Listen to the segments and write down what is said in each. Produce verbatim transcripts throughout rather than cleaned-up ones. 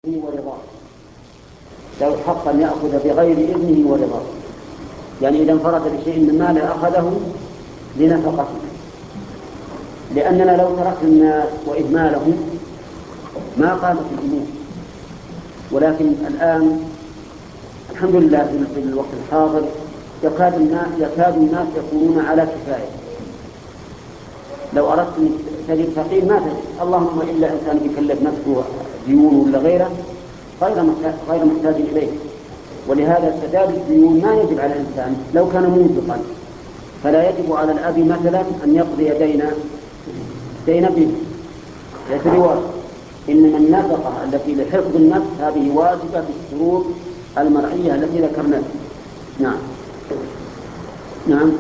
ورضاه، له الحق أن يأخذ بغير إذنه ورضاه. يعني إذا انفرد بشيء من ماله أخذه لنفقته، لأننا لو تركنا الناس وإهمالهم ما قامت الأمور. ولكن الآن الحمد لله في الوقت الحاضر يكاد الناس, يكاد الناس يكونون على كفاية. لو أردت أن تجد فقير ما تجد، اللهم إلا إنسان يكلف نفسه ديون ولا غيره غير محتاج إليه. ولهذا سداد الديون ما يجب على الإنسان لو كان منفقا، فلا يجب على الأب مثلا أن يقضي دين دين ابنه، ليس بواجب. إنما النفقة التي لحفظ النفس هذه واجبة بالشروط المرعية التي ذكرناها. نعم نعم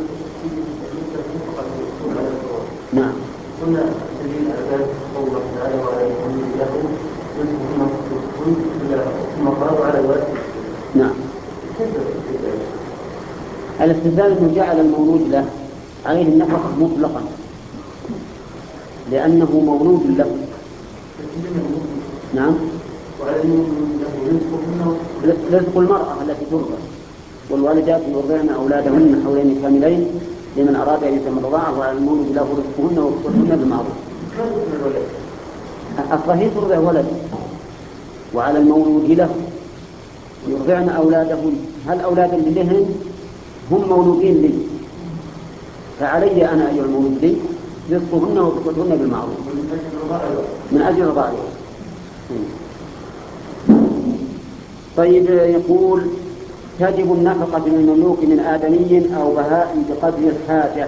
نعم. قلنا سبيل الأذان قول الله تعالى وعلى يكون لكم ثم قالوا على الوالد. نعم. الاستدلال انه جعل المولود له عليه النفقة مطلقا لأنه مولود له. نعم. رزق المرأة التي ترضع، والوالدات يرضعن أولادهن حولين كاملين لمن أراد أن يتم الرضاعة، وعلى المولود له رزقهن وكسوتهن بالمعروف. الصحيح ترضع ولد، وعلى المولود له يرضعن أولادهن. هل أولادا لهن هم مولودين لي، فعلي أنا أيها المولود لي رزقهن وكسوتهن بالمعروف من أجل رضاعها. طيب، يقول تجب النفقة من المملوك من آدمي أو بهاء بقدر الحاجة.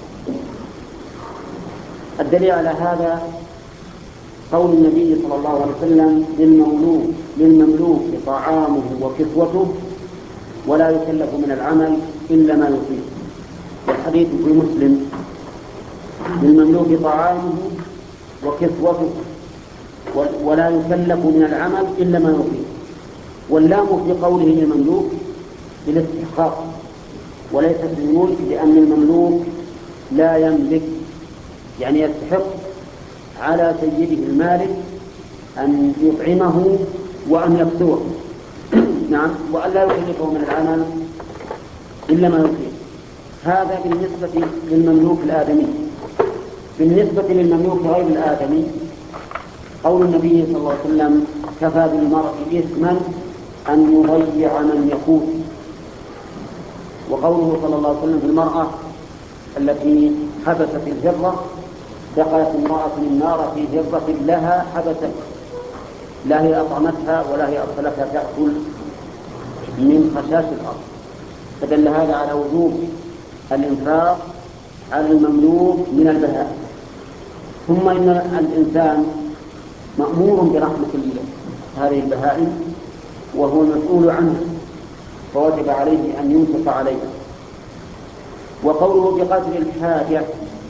الدليل على هذا قول النبي صلى الله عليه وسلم للمملوك للمملوك طعامه وكسوته ولا يكلف من العمل إلا ما يطيق. والحديث في مسلم للمملوك طعامه وكسوته ولا يكلف من العمل إلا ما يطيق. واللام في قوله للمملوك بالاستحقاق وليست بالملك، لأن المملوك لا يملك، يعني يستحق على سيده المالك أن يطعمه وأن يكسوه نعم، وأن لا يكلفه من العمل إلا ما يطيق. هذا بالنسبة للمملوك الآدمي. بالنسبة للمملوك غير الآدمي قول النبي صلى الله عليه وسلم كفى بالمرء إثما أن يضيع من يقوت. وقوله صلى الله عليه وسلم في المرأة التي حبست الهرة دخلت امرأة النار في هرة لها حبست، لا هي أطعمتها ولا هي أرسلتها تأكل من خشاش الأرض. فدل هذا على وجوب الإنفاق على المملوك من البهائم. ثم إن الإنسان مأمور برحمة هذه البهائم وهو المسؤول عنها، فوجب عليه أن ينفق عليها. وقوله بقدر الحاجة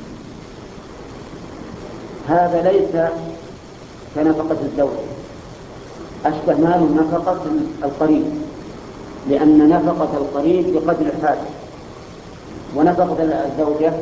هذا ليس كنفقة الزوج، أشبه مال نفقة القريب، لأن نفقة القريب بقدر الحاجة، ونفقة الزوجة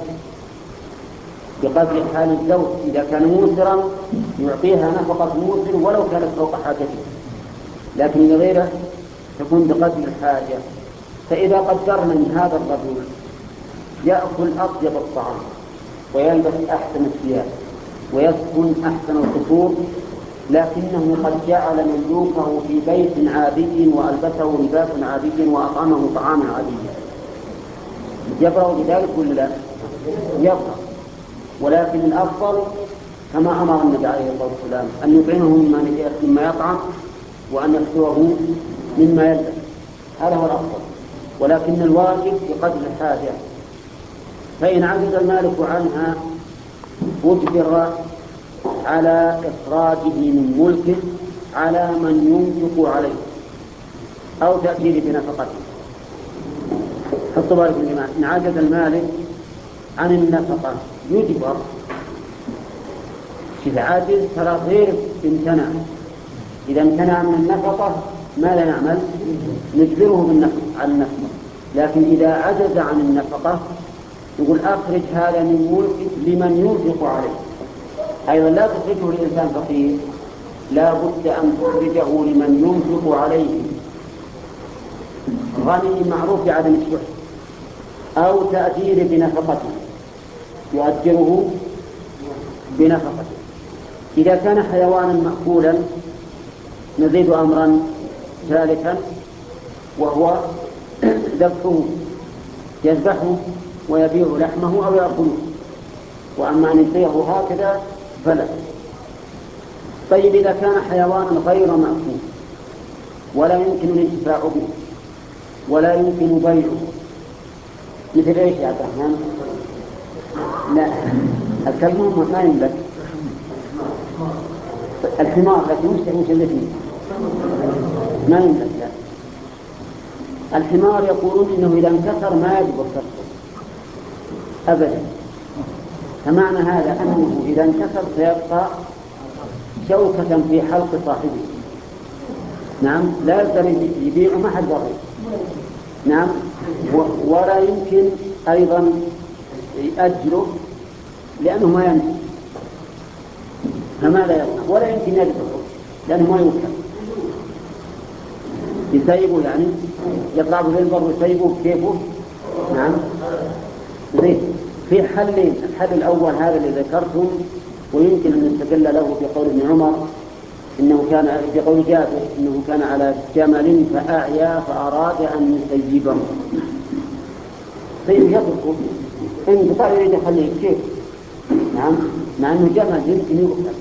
بقدر حال الزوج. إذا كان موسرا يعطيها نفقة موسر ولو كانت فوق حاجته، لكن لغيره تكون بقدر الحاجة. فإذا قدرنا من هذا الرجل يأكل أطيب الطعام ويلبس أحسن الثياب ويسكن أحسن القصور، لكنه قد جعل مملوكه في بيت عادي وألبسه لباس عادي وأطعمه طعاما عاديا، يبرأ بذلك ولا لا؟ يبرأ. ولكن الأفضل كما أمر النبي عليه الصلاة والسلام أن يطعمه مما يطعم وأن يكسوه مما يلبس، هذا هو الأفضل. ولكن الواجب بقدر الحاجة. فإن عجز المالك عنها أجبر على إخراجه من ملكه على من ينفق عليه أو تأثير بنفقته. حطوا بالك يا جماعة، إن عجز المالك عن النفقة يجبر. إذا عاجز ترى غير امتنع، إذا امتنع من النفقة ما لا نعمل نجبره بالنفقة عن النفقة. لكن إذا عجز عن النفقة يقول أخرج هذا من ملكك لمن ينفق عليه. أيضا لا تخرجه لإنسان فقير لا بد أن تخرجه لمن ينفق عليه، غني معروف بعدم الشح، أو تأجير بنفقته يؤجره بنفقته. إذا كان حيوانا مأكولا نزيد أمرا ثالثا وهو ذبحه، يذبحه ويبيع لحمه أو يأكله، وأما أن يبيعه هكذا فلا. طيب إذا كان حيوانا غير مأكول ولا يمكن الانتفاع به ولا يمكن بيعه، مثل ايش يا عبد الرحمن؟ لا، الكلب ما يملك. الحمار لكن مش الاثنين ما يملك. لا، الحمار يقولون انه اذا انكسر ما يجب كسره ابدا، فمعنى هذا انه اذا انكسر سيبقى شوكة في حلق صاحبه. نعم، لا يقدر يبيعه ما حد ضرر. نعم، ولا يمكن أيضا يأجره لأنه ما يمكن، فماذا يصنع؟ ولا يمكن يدفعه لأنه ما يمكن يسيبه، يعني يطلع به البر ويسيبه كيفه. نعم، في حلين. الحل الأول هذا اللي ذكرته، ويمكن أن نستدل له في قول ابن عمر إنه كان في قول جابر إنه كان على جمل فأعيا فأراد أن يسيبه، طيب يطلقه إن بطاء يريد يخليه كيف؟ نعم، مع أنه جمل يمكن يقتل.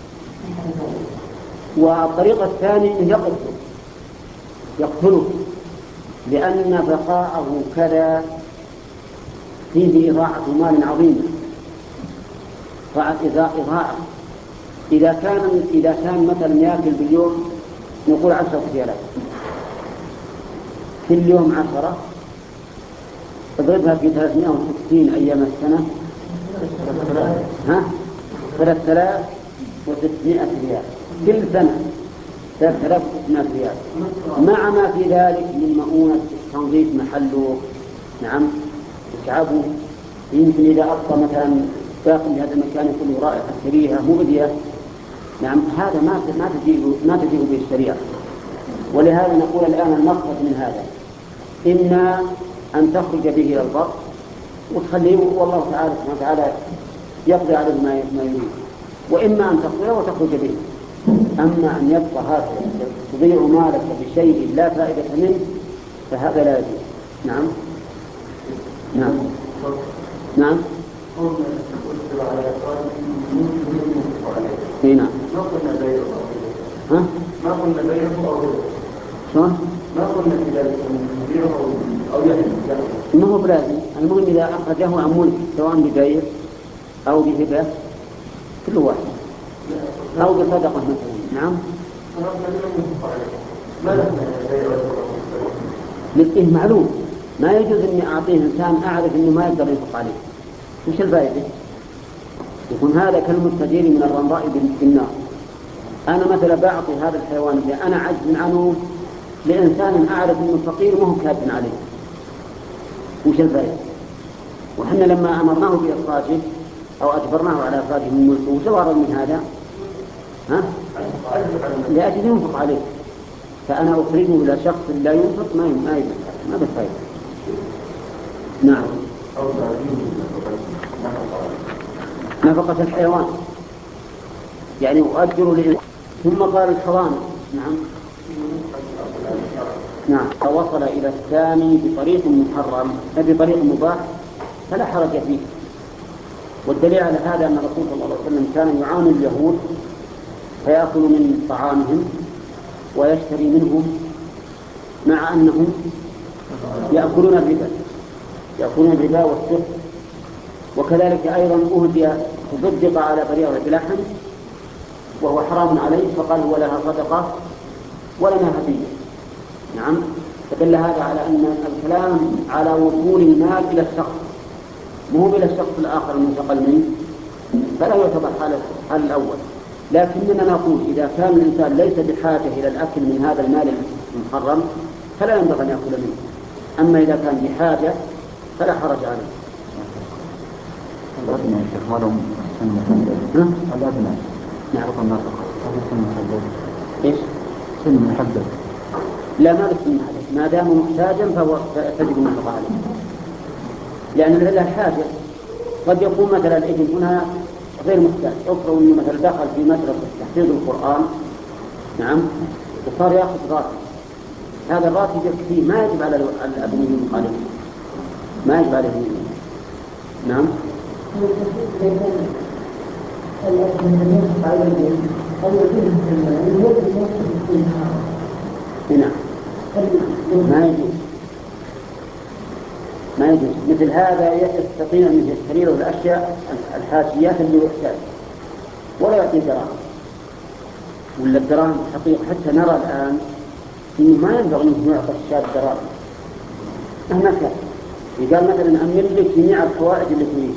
والطريقة الثانية أنه يقتله يقتله لأن بقاءه كذا فيه إضاعة مال عظيمة، إضاعة. إذا كان إذا كان مثلا يأكل باليوم نقول عشرة ريالات، في اليوم عشرة اضربها في ثلاثمائة وستين أيام السنة، ها ثلاثة آلاف وستمائة ريال كل سنة، ثلاثة آلاف وستمائة ريال، مع ما في ذلك من مؤونة تنظيف محله. نعم، يتعبه، يمكن إذا أبقى مثلا داخل هذا المكان يكون رائحة كريهة مؤذية. نعم، هذا ما ما تجيب ما تجيب به الشريعة. ولهذا نقول الآن المقصد من هذا إما أن تخرج به إلى البر وتخليه والله تعالى سبحانه وتعالى يقضي عليه ما يريد، وإما أن تقتله وتخرج به. أما أن يبقى هكذا تضيع مالك بشيء لا فائدة منه فهذا لا يجوز. نعم نعم نعم هنا ها؟ ما قلنا بيعه أو شلون؟ ما قلنا في ذلك بيعه أو يحب. ما هو بلازم، المهم إذا أخرجه عن ملك سواء ببيع أو بهبة كل واحد أو بصدقة مثلا. نعم، لكن معلوم ما يجوز إني أعطيه إنسان أعرف إنه ما يقدر ينفق عليه، وش الفائدة؟ يكون هذا كالمستجير من الرمضاء بالنار. أنا مثلا بعطي هذا الحيوان اللي أنا عجز عنه لإنسان أعرف إنه فقير وهو كاتب عليه، وش الفائدة؟ وحنا لما أمرناه بإخراجه أو أجبرناه على إخراجه من ملكه وش الغرض من هذا؟ ها؟ لأجل ينفق عليه، فأنا أخرجه إلى شخص لا ينفق ما ما ما بفائدة. نعم، نفقة الحيوان يعني أؤجر لإنسان. ثم قال الحضانة. نعم نعم، فوصل إلى الثاني بطريق محرم بطريق مباح فلا حرج فيه. والدليل على هذا أن الرسول صلى الله عليه وسلم كان يعامل اليهود فيأكل من طعامهم ويشتري منهم، مع أنهم يأكلون الربا يأكلون الربا والسحت. وكذلك أيضا أهدي تصدق على بريرة بلحم وهو حرام عليه فقال ولها صدقة ولنا هدية. نعم، فدل هذا على أن الكلام على وصول المال إلى الشخص مو إلى الشخص الآخر المنتقل منه، فلا يعتبر حال حال الأول. لكننا نقول إذا كان الإنسان ليس بحاجة إلى الأكل من هذا المال المحرم فلا ينبغي أن يأكل منه، أما إذا كان بحاجة فلا حرج عليه. الأبناء يا شيخ ما لهم الأبناء نعم. النافقة إيش؟ سن محدد. لا ما له سن محدد، ما دام محتاجا فهو تجب النفقة عليه، لأن له حاجة. قد يكون مثلا الابن هنا غير محتاج، افرض انه مثلا دخل في مدرسة تحفيظ القرآن، نعم، وصار ياخذ راتب، هذا الراتب يكفيه، ما يجب على الأب من مخالفه، ما يجب عليه. نعم. هنا ما يجوز، ما يجوز. مثل هذا يستطيع أن يشتري له الأشياء الحاشيات اللي يحتاج ولا يعطي دراهم، ولا الدراهم حقيقة. حتى نرى الآن إنه ما ينبغي أنه يعطي الشاب دراهم مهما كان. يقال مثلا أمن لك جميع الحوائج اللي تريد.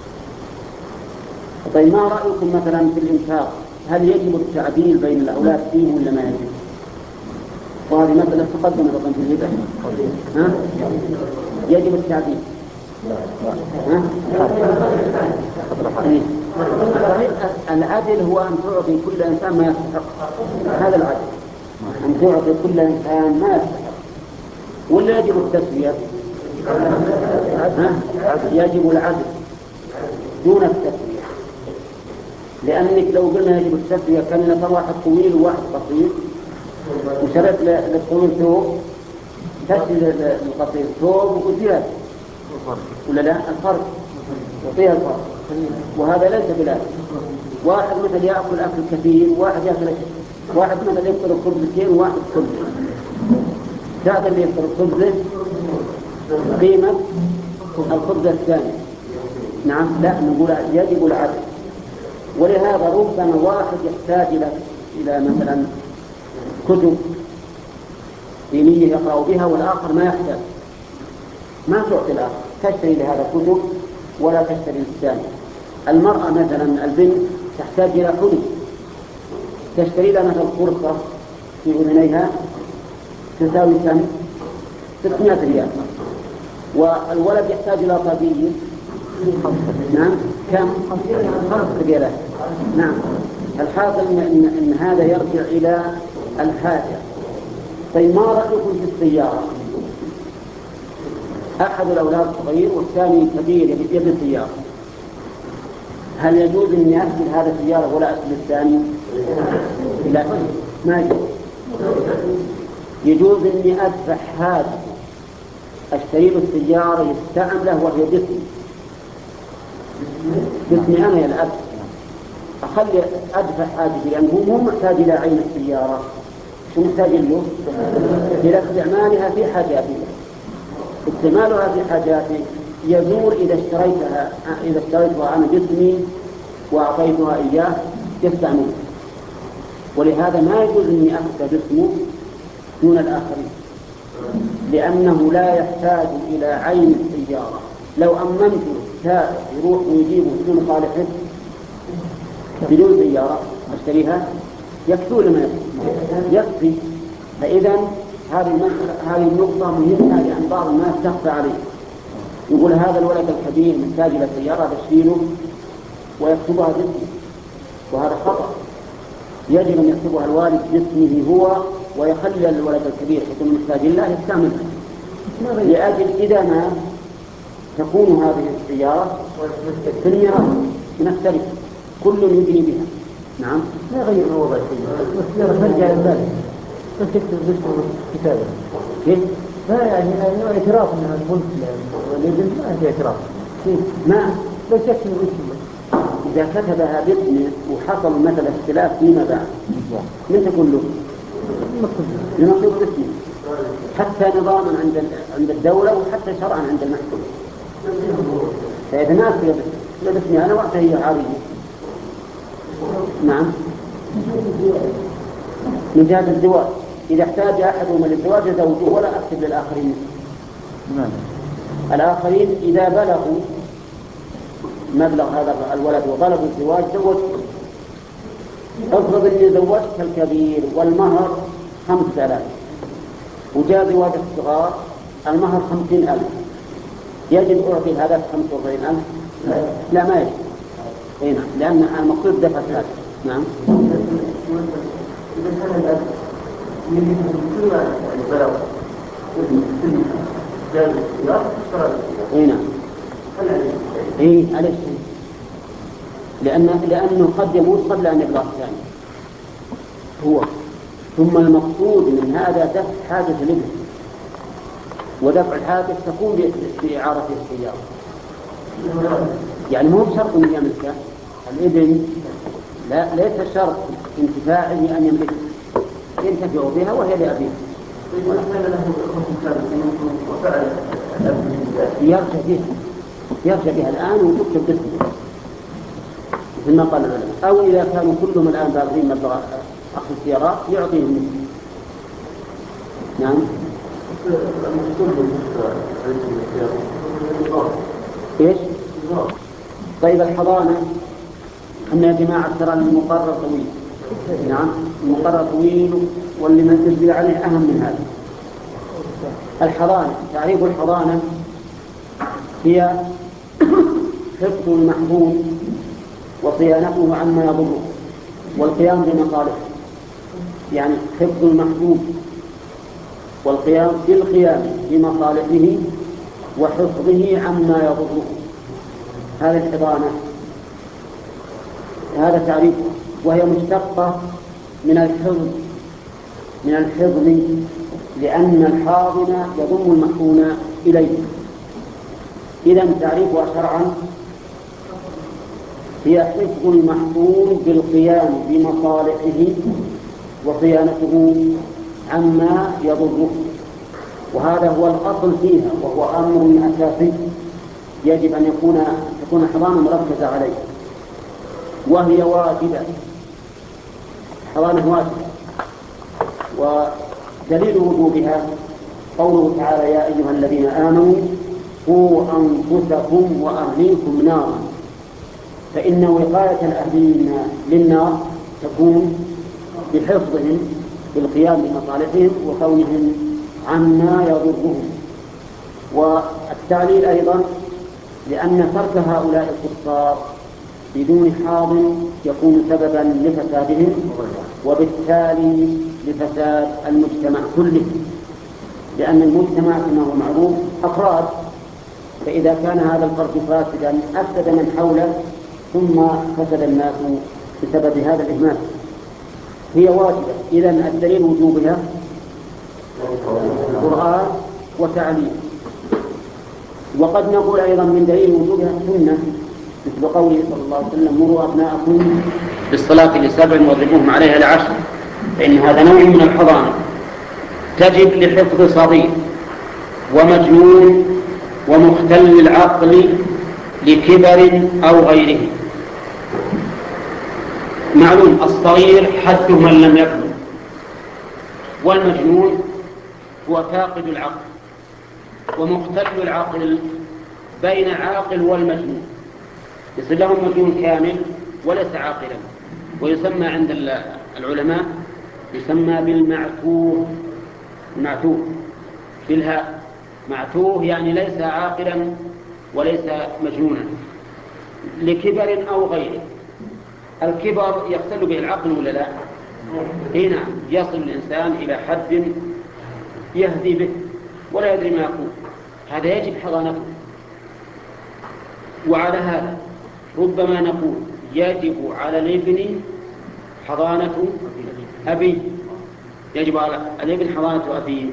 طيب ما رأيكم مثلا في الإنفاق؟ هل يجب التعديل بين الأولاد فيه ولا ما يجب؟ وهذه مسألة تقدم أيضا في الهبة. ها؟ يجب التعديل. ها؟ العدل هو أن تعطي كل إنسان ما يستحق، هذا العدل، أن تعطي كل إنسان ما يستحق. ولا يجب التسوية؟ يجب العدل دون التسوية، لأنك لو قلنا يجب التسوية كان لك واحد طويل وواحد قصير، وشرط للطويل ثوب، تسوي للقصير ثوب وزيادة، ولا لا؟ الفرق وفيها الفرق، وهذا ليس بلاد. واحد مثل يأكل أكل كثير، واحد يأكل واحد مثل يفطر خبزتين وواحد خبز، هذا اللي يفطر خبزه قيمة الخبز الثاني. نعم، لا نقول يجب العدل. ولهذا ربما واحد يحتاج إلى إلى مثلا كتب دينية يقرأ بها والآخر ما يحتاج، ما تعطي الآخر، تشتري لهذا كتب ولا تشتري للثاني. المرأة مثلا البنت تحتاج إلى حلي، تشتري لها مثلا قرصة في أذنيها تساوي كم؟ ستمائة ريال. والولد يحتاج إلى طبيب، نعم، كم؟ خمس ريالات. نعم. الحاصل إن, إن, إن هذا يرجع إلى الحاجة. طيب ما رأيكم في السيارة؟ أحد الأولاد صغير والثاني كبير يبي السيارة، هل يجوز أن أسجل هذا السيارة ولا أسجل الثاني؟ لا، ما يجوز. يجوز أني أدفع هذا أشتري له السيارة يستعمله وهي باسمي، باسمي أنا يا الأب، أخلي أدفع حاجتي، لأنه هو مو محتاج إلى عين السيارة، شو محتاج له؟ إلى استعمالها في حاجاته. استعمالها في حاجاته يزول إذا اشتريتها إذا اشتريتها أنا باسمي وأعطيتها إياه يستعمل. ولهذا ما يجوز أني أخذ باسمه دون الآخرين، لأنه لا يحتاج إلى عين السيارة. لو أمنته سائق يروح ويجيبه بدون خالقه بدون سيارة أشتريها يكفي لما يكفي. فإذا هذه هذه النقطة مهمة، لأن بعض الناس تخفى عليه، يقول هذا الولد الكبير محتاج إلى سيارة تشيله ويكتبها باسمه، وهذا خطأ. يجب أن يكتبها الوالد باسمه هو ويخلي الولد الكبير حيث محتاج الله يستعملها، لأجل إذا ما تكون هذه السيارة في الميراث نختلف كل يبني بها. نعم، لا يغير وضع السيارة ترجع للبالغ بس يكتب باسمه كتابة. كيف؟ لا يعني اعتراف أنها الملك للابن، ما في اعتراف. ما بس يكتب باسمه. إذا كتبها باسمه وحصل مثلا اختلاف فيما بعد من تقول له؟ المكتوب باسمه، حتى نظاما عند عند الدولة وحتى شرعا عند المحكمة. فإذا ما أكتب باسمي أنا وقتها هي عارية. نعم. من جهة الزواج إذا احتاج أحدهم للزواج زوجه ولا أكتب للآخرين. نعم. الآخرين إذا بلغوا مبلغ هذا الولد وطلبوا الزواج زوجته. افرض اني زوجت الكبير والمهر خمس آلاف وجاء زواج الصغار المهر خمسين ألف، يجب أعطي هذا خمسة وأربعين ألف؟ لا ما يجب. هنا لأن المقصود دفع هذا نعم. إذا كان الأب يريد كل ما يعني بلغ ابن جاب السياق اشترى اي نعم. هل عليه اي عليه شيء. لأن لأنه قد يموت قبل أن يبلغ الثاني هو. ثم المقصود من هذا دفع حاجة الابن، ودفع الحاجة تكون بإعارة السيارة. يعني مو بشرط أن يملكه الابن، لا ليس شرط انتفاعه أن يملكه، ينتفع بها وهي لأبيه. يرجع بها يرجع بها الآن ويكتب باسمه مثل ما قال العلماء. أو إذا كانوا كلهم الآن بالغين مبلغ أخذ السيارات يعطيهم مثل. نعم. إيش؟ طيب الحضانة، أن يا جماعة ترى المقرر طويل. نعم المقرر طويل واللي ما تنزل عليه أهم من هذا. الحضانة، تعريف الحضانة هي حفظ المحبوب وصيانته عما يضره والقيام بمصالحه. يعني حفظ المحبوب والقيام بالقيام بمصالحه وحفظه عما يضره، هذه الحضانة، هذا تعريف. وهي مشتقة من الحفظ من الحفظ لأن الحاضن يضم المحضون إليه. إذن تعريفها شرعا هي حفظ المحضون بالقيام بمصالحه وصيانته عما يضره، وهذا هو الأصل فيها، وهو أمر أساسي يجب أن يكون تكون حضانة مركزة عليه، وهي واجبة. حضانة واجبة، ودليل وجوبها قوله تعالى: يا أيها الذين آمنوا قوا أنفسكم وأهليكم نارا. فإن وقاية الأهلين للنار تكون بحفظهم بالقيام بمصالحهم وكونهم عما يضرهم. والتعليل أيضا لأن ترك هؤلاء الكفار بدون حاض يكون سببا لفسادهم وبالتالي لفساد المجتمع كله، لأن المجتمع كما هو معروف أفراد، فإذا كان هذا الفرد فاسدا أفسد من حوله ثم فسد الناس بسبب هذا الإهمال. هي واجبة. إذن الدليل وجوبها القرآن وتعليم. وقد نقول أيضا من دليل وجوبها السنة، مثل قوله صلى الله عليه وسلم: مروا أبناءكم بالصلاة لسبع واضربوهم عليها لعشر، فإن هذا نوع من الحضانة تجب لحفظ صغير ومجنون ومختل العقل لكبر أو غيره. معلوم الصغير حده من لم يبلغ، والمجنون هو فاقد العقل، ومختل العقل بين عاقل والمجنون، يصير له مجنون كامل وليس عاقلا، ويسمى عند العلماء يسمى بالمعتوه. المعتوه بالهاء، معتوه يعني ليس عاقلا وليس مجنونا لكبر أو غيره. الكبر يختل به العقل ولا لا؟ هنا يصل الإنسان إلى حد يهدي به ولا يدري ما يقول، هذا يجب حضانته. وعلى هذا ربما نقول يجب على الابن حضانة أبيه، يجب على الابن حضانة أبيه.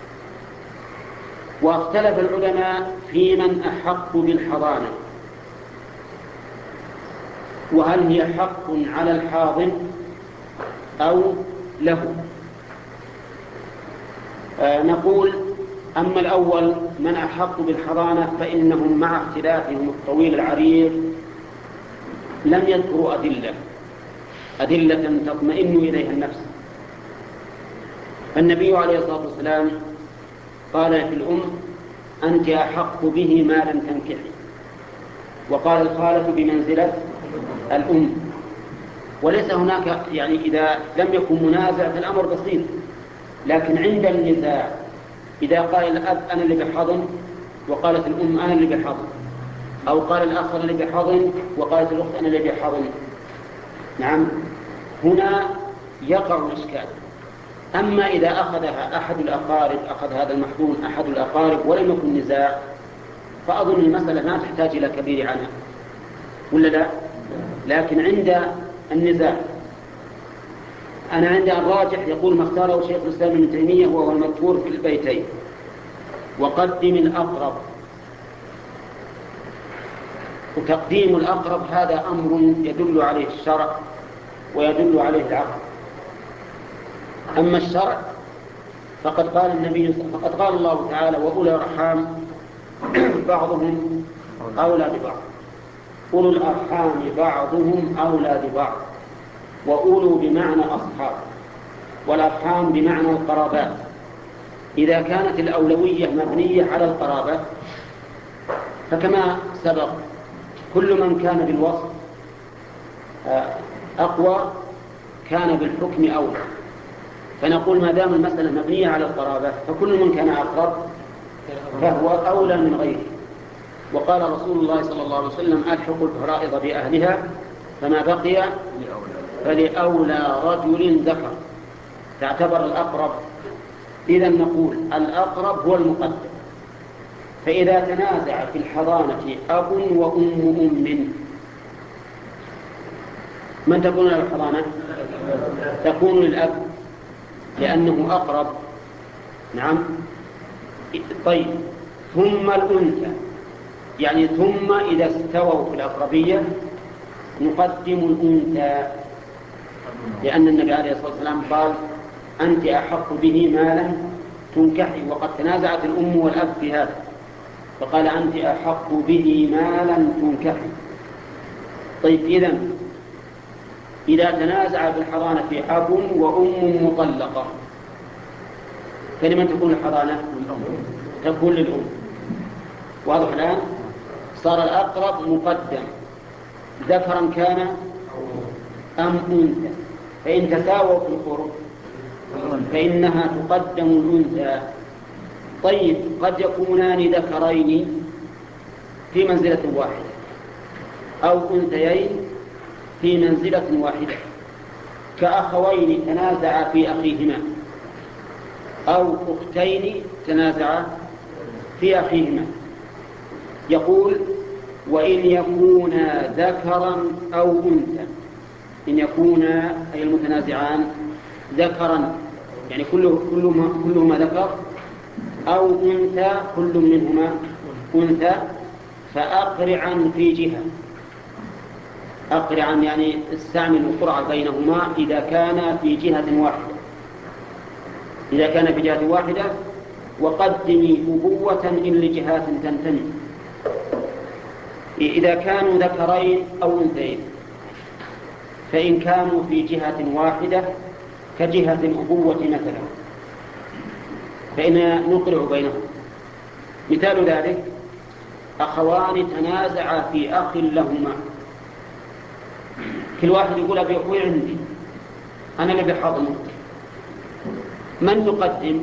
واختلف العلماء في من أحق بالحضانة، وهل هي حق على الحاضن أو له. آه نقول: أما الأول من أحق بالحضانة فإنهم مع اختلافهم الطويل العريض لم يذكروا أدلة أدلة تطمئن إليها النفس. فالنبي عليه الصلاة والسلام قال في الأم: أنت أحق به ما لم تنكحي، وقال الخالة بمنزلة الأم. وليس هناك يعني إذا لم يكن منازع فالأمر بسيط، لكن عند النزاع إذا قال الأب أنا اللي بحضن وقالت الأم أنا اللي بحضن، أو قال الأخ أنا اللي بحضن وقالت الأخت أنا اللي بحضن، نعم، هنا يقع الإشكال. أما إذا أخذها أحد الأقارب، أخذ هذا المحظون أحد الأقارب ولم يكن نزاع، فأظن المسألة ما تحتاج إلى كبير عنها، ولا لا؟ لكن عند النزاع أنا عند الراجح يقول ما اختاره شيخ الإسلام ابن تيمية وهو المذكور في البيتين: وقدم الأقرب. وتقديم الأقرب هذا أمر يدل عليه الشرع ويدل عليه العقل. أما الشرع فقد قال النبي فقد قال الله تعالى: وأولي الأرحام بعضهم أولى ببعض. أولو الأرحام بعضهم أولى ببعض، وأولو بمعنى أصحاب، والأرحام بمعنى القرابات. إذا كانت الأولوية مبنية على القرابة فكما سبق كل من كان بالوصف أقوى كان بالحكم أولى، فنقول ما دام المسألة مبنية على القرابة فكل من كان أقرب فهو أولى من غيره. وقال رسول الله صلى الله عليه وسلم: ألحقوا الفرائض بأهلها فما بقي فلأولى رجل ذكر. تعتبر الأقرب. إذا نقول الأقرب هو المقدم. فإذا تنازع في الحضانة أب وأم أم من تكون له الحضانة؟ تكون للأب لأنه أقرب. نعم. طيب، ثم الأنثى، يعني ثم إذا استووا في الأقربية نقدم الأنثى، لأن النبي عليه الصلاة والسلام قال: أنت أحق به ما لم تنكحي. وقد تنازعت الأم والأب في هذا فقال: أنت أحق به ما لم تنكحي. طيب، إذن إذا تنازع بالحضانة في أب وأم مطلقة فلمن تكون الحضانة؟ تكون للأم. واضح الآن؟ صار الأقرب مقدم ذكرا كان أم أنثى، فإن تساووا في القرب فإنها تقدم الأنثى. طيب، قد يكونان ذكرين في منزلة واحدة أو أنثيين في منزلة واحدة، كأخوين تنازعا في أخيهما أو أختين تنازعا في أخيهما. يقول: وإن يكونا ذكرا أو أنثى. إن يكونا أي المتنازعان ذكرا يعني كلهما, كلهما ذكر، أو أنثى كل منهما أنثى، فأقرعا في جهة. أقرعا يعني استعمل القرعة بينهما إذا كان في جهة واحدة إذا كان في جهة واحدة وقدمي أبوة إن لجهات تنتمي. إذا كانوا ذكرين أو أنثيين، فإن كانوا في جهة واحدة كجهة الأبوة مثلا فإن نقرع بينهم. مثال ذلك: أخوان تنازعا في أخ لهما، كل واحد يقول: أبي أخوي عندي، أنا اللي بحضنه، من نقدم؟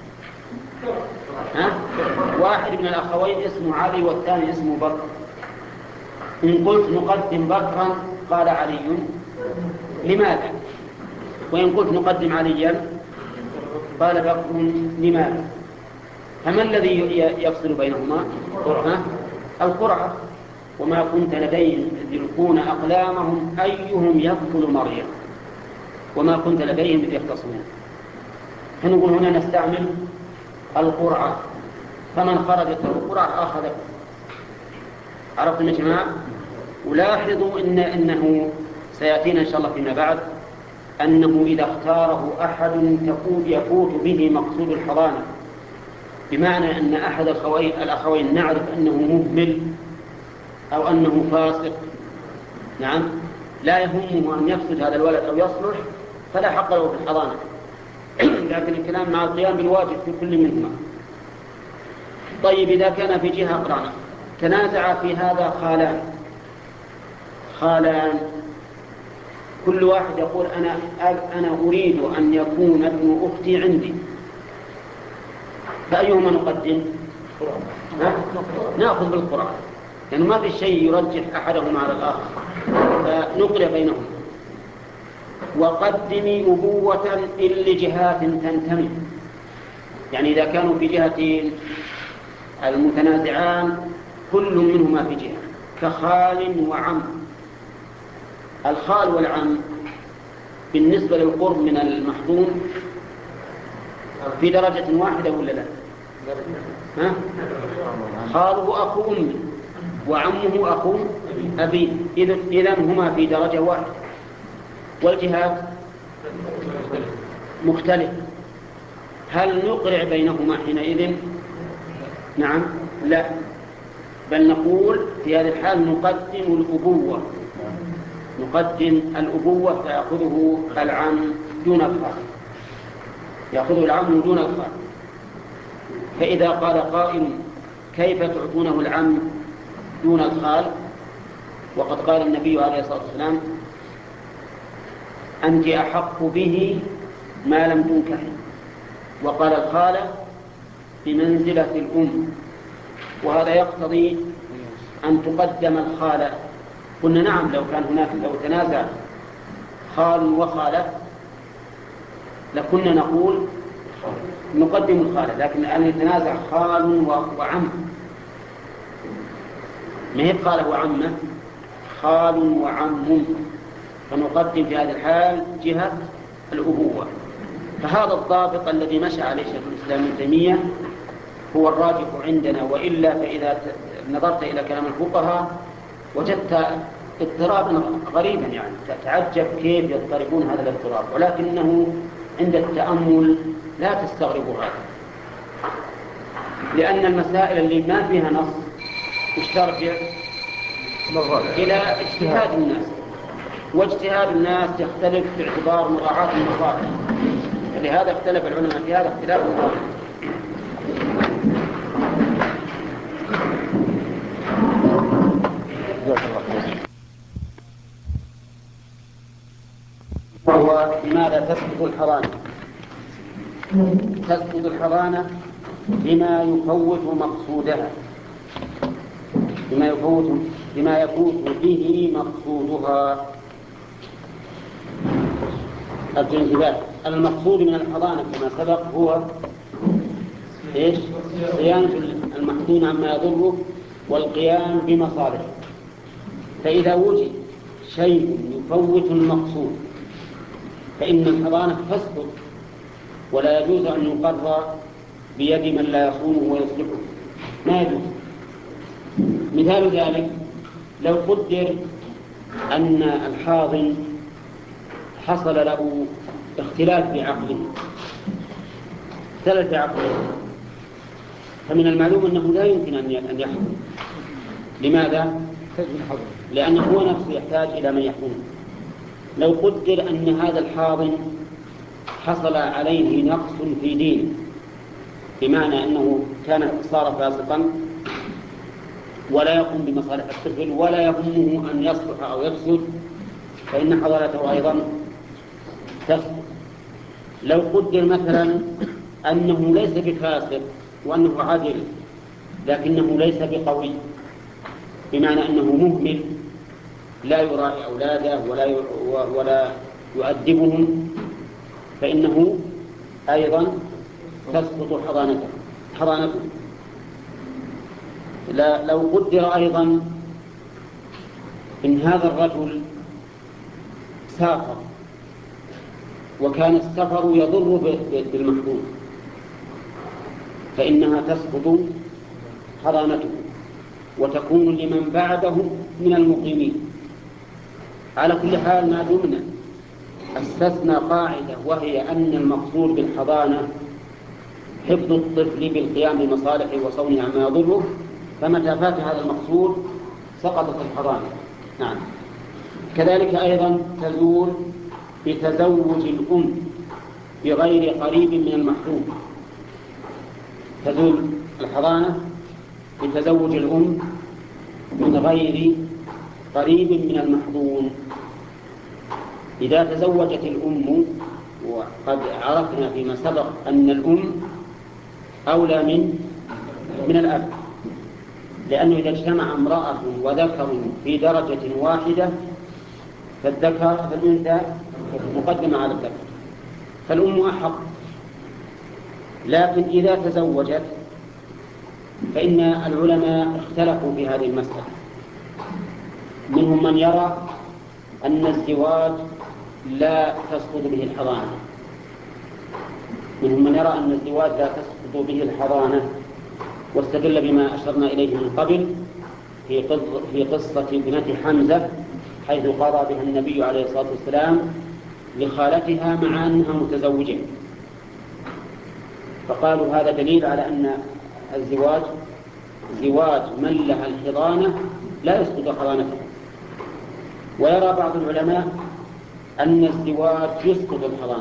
ها؟ واحد من الأخوين اسمه علي والثاني اسمه بكر. إن قلت نقدم بكرا قال علي: لماذا؟ وإن قلت نقدم عليا قال بكر: لماذا؟ فما الذي يفصل بينهما؟ القرعة. وما كنت لديهم إذ يلقون أقلامهم أيهم يقتل مريم وما كنت لديهم إذ يختصمون. فنقول هنا نستعمل القرعة، فمن خرجت القرعة أخذت. عرفتم يا جماعة؟ ولاحظوا إن إنه سيأتينا إن شاء الله فيما بعد أنه إذا اختاره أحد يفوت به مقصود الحضانة، بمعنى أن أحد الأخوين نعرف أنه مهمل أو أنه فاسق، نعم، لا يهمه أن يفسد هذا الولد أو يصلح، فلا حق له في الحضانة. لكن الكلام مع القيام بالواجب في كل منهما. طيب، إذا كان في جهة أقران تنازع في هذا خالان خالان كل واحد يقول: أنا أنا أريد أن يكون ابن أختي عندي، فأيهما نقدم؟ نأخذ بالقرآن، لأنه يعني ما في شيء يرجح أحدهما على الآخر، فنقرأ بينهم. وقدمي أبوة إن لجهات تنتمي، يعني إذا كانوا في جهتين المتنازعان كل منهما في جهة، كخال وعم. الخال والعم بالنسبة للقرب من المحظوم في درجة واحدة ولا لا؟ ها؟ خاله أخو أمي وعمه أخو أبي، إذن هما في درجة واحدة، والجهات مختلفة. هل نقرع بينهما حينئذ؟ نعم، لا، بل نقول في هذه الحال نقدم الأبوة، نقدم الأبوة فيأخذه العم دون الخال، يأخذه العم دون الخال. فإذا قال قائل كيف تعطونه العم دون الخال وقد قال النبي عليه الصلاة والسلام أنت أحق به ما لم تنكحي، وقال الخالة بمنزلة الأم، وهذا يقتضي أن تقدم الخالة. قلنا نعم، لو كان هناك لو تنازع خال وخالة لكنا نقول نقدم الخالة، لكن أن يتنازع خال وعم، ما هي خالة وعمة، خال وعم، فنقدم في هذه الحال جهة الأبوة. فهذا الضابط الذي مشى عليه شيخ الإسلام ابن تيمية هو الراجح عندنا، وإلا فإذا نظرت إلى كلام الفقهاء وجدت اضطرابا غريبا، يعني تتعجب كيف يضطربون هذا الاضطراب، ولكنه عند التأمل لا تستغرب هذا، لأن المسائل اللي ما فيها نص وش ترجع إلى اجتهاد الناس، واجتهاد الناس يختلف باعتبار مراعاة المصالح، لهذا اختلف العلماء في هذا اختلاف مراعاة. وهو لماذا تسقط الحضانة؟ تسقط الحضانة بما يفوت مقصودها، بما يفوت بما يفوت به مقصودها. الانتباه، المقصود من الحضانة كما سبق هو ايش؟ صيانة المحظوظ عما يضره والقيام بمصالحه. فإذا وجد شيء يفوت المقصود فإن الحضانة تسقط، ولا يجوز أن يقر بيد من لا يصونه ويصلحه، ما يجوز. مثال ذلك لو قدر أن الحاضن حصل له اختلال في عقله، اختلال في عقله، فمن المعلوم أنه لا يمكن أن يحضن. لماذا؟ لأنه هو نفسه يحتاج إلى من يحضنه. لو قدر أن هذا الحاضن حصل عليه نقص في دينه، بمعنى أنه كان صار فاسقا ولا يقوم بمصالح الطفل ولا يهمه أن يصلح أو يفسد، فإن حضانته أيضا تسقط. لو قدر مثلا أنه ليس بفاسق وأنه عادل لكنه ليس بقوي، بمعنى أنه مهمل لا يراعي أولاده ولا ولا يؤدبهم، فإنه أيضا تسقط حضانته حضانته لا لو قدر أيضا إن هذا الرجل سافر وكان السفر يضر بالمحظوظ فإنها تسقط حضانته وتكون لمن بعده من المقيمين. على كل حال ما دمنا استثنى قاعدة، وهي أن المقصود بالحضانة حفظ الطفل بالقيام بمصالحه وصونه عما يضره، فمتى فات هذا المقصود سقطت الحضانة. نعم. كذلك أيضا تزول بتزوج الأم بغير قريب من المحظوظ، تزول الحضانة بتزوج الأم من غير قريب من المحظوظ. إذا تزوجت الأم، وقد عرفنا فيما سبق أن الأم أولى من من الأب، لأنه إذا اجتمع امرأة وذكر في درجة واحدة فالذكر فالأنثى مقدمة على الذكر، فالأم أحق. لكن إذا تزوجت فإن العلماء اختلفوا في هذه المسألة. منهم من يرى أن الزواج لا تسقط به الحضانة، منهم من يرى أن الزواج لا تسقط به الحضانة، واستدل بما أشرنا إليه من قبل في قصة ابنة حمزة حيث قضى بها النبي عليه الصلاة والسلام لخالتها مع أنها متزوجة، فقالوا هذا دليل على أن الزواج زواج من لها الحضانة لا يسقط حضانته. ويرى بعض العلماء أن الزواج يسقط الحضانة،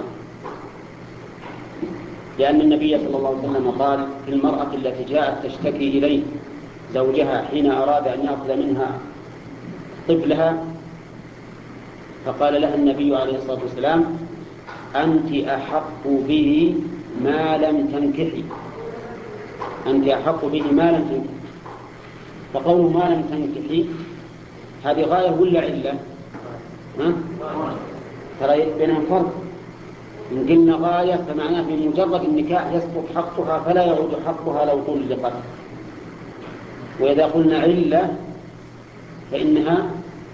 لأن النبي صلى الله عليه وسلم قال في المرأة التي جاءت تشتكي إليه زوجها حين أراد أن يأخذ منها طفلها، فقال لها النبي عليه الصلاة والسلام أنت أحق به ما لم تنكحي، أنت أحق به ما لم تنكحي. فقول ما لم تنكحي هذه غاية ولا علة؟ ها؟ ترى بينهم فرق. إن قلنا غاية فمعناه بمجرد النكاح يسقط حقها فلا يعود حقها لو طلقت، وإذا قلنا علة فإنها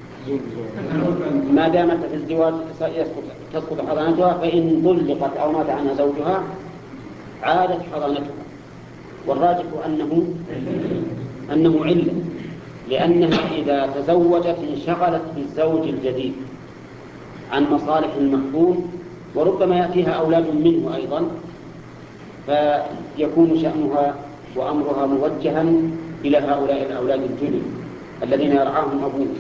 ما دامت في الزواج يسقط تسقط حضانتها، فإن طلقت أو مات عنها زوجها عادت حضانتها. والراجح أنه أنه علة، لأنها إذا تزوجت انشغلت بالزوج الجديد عن مصالح المحظوظ، وربما يأتيها أولاد منه أيضا، فيكون شأنها وأمرها موجها إلى هؤلاء الأولاد الجدد الذين يرعاهم أبوهم.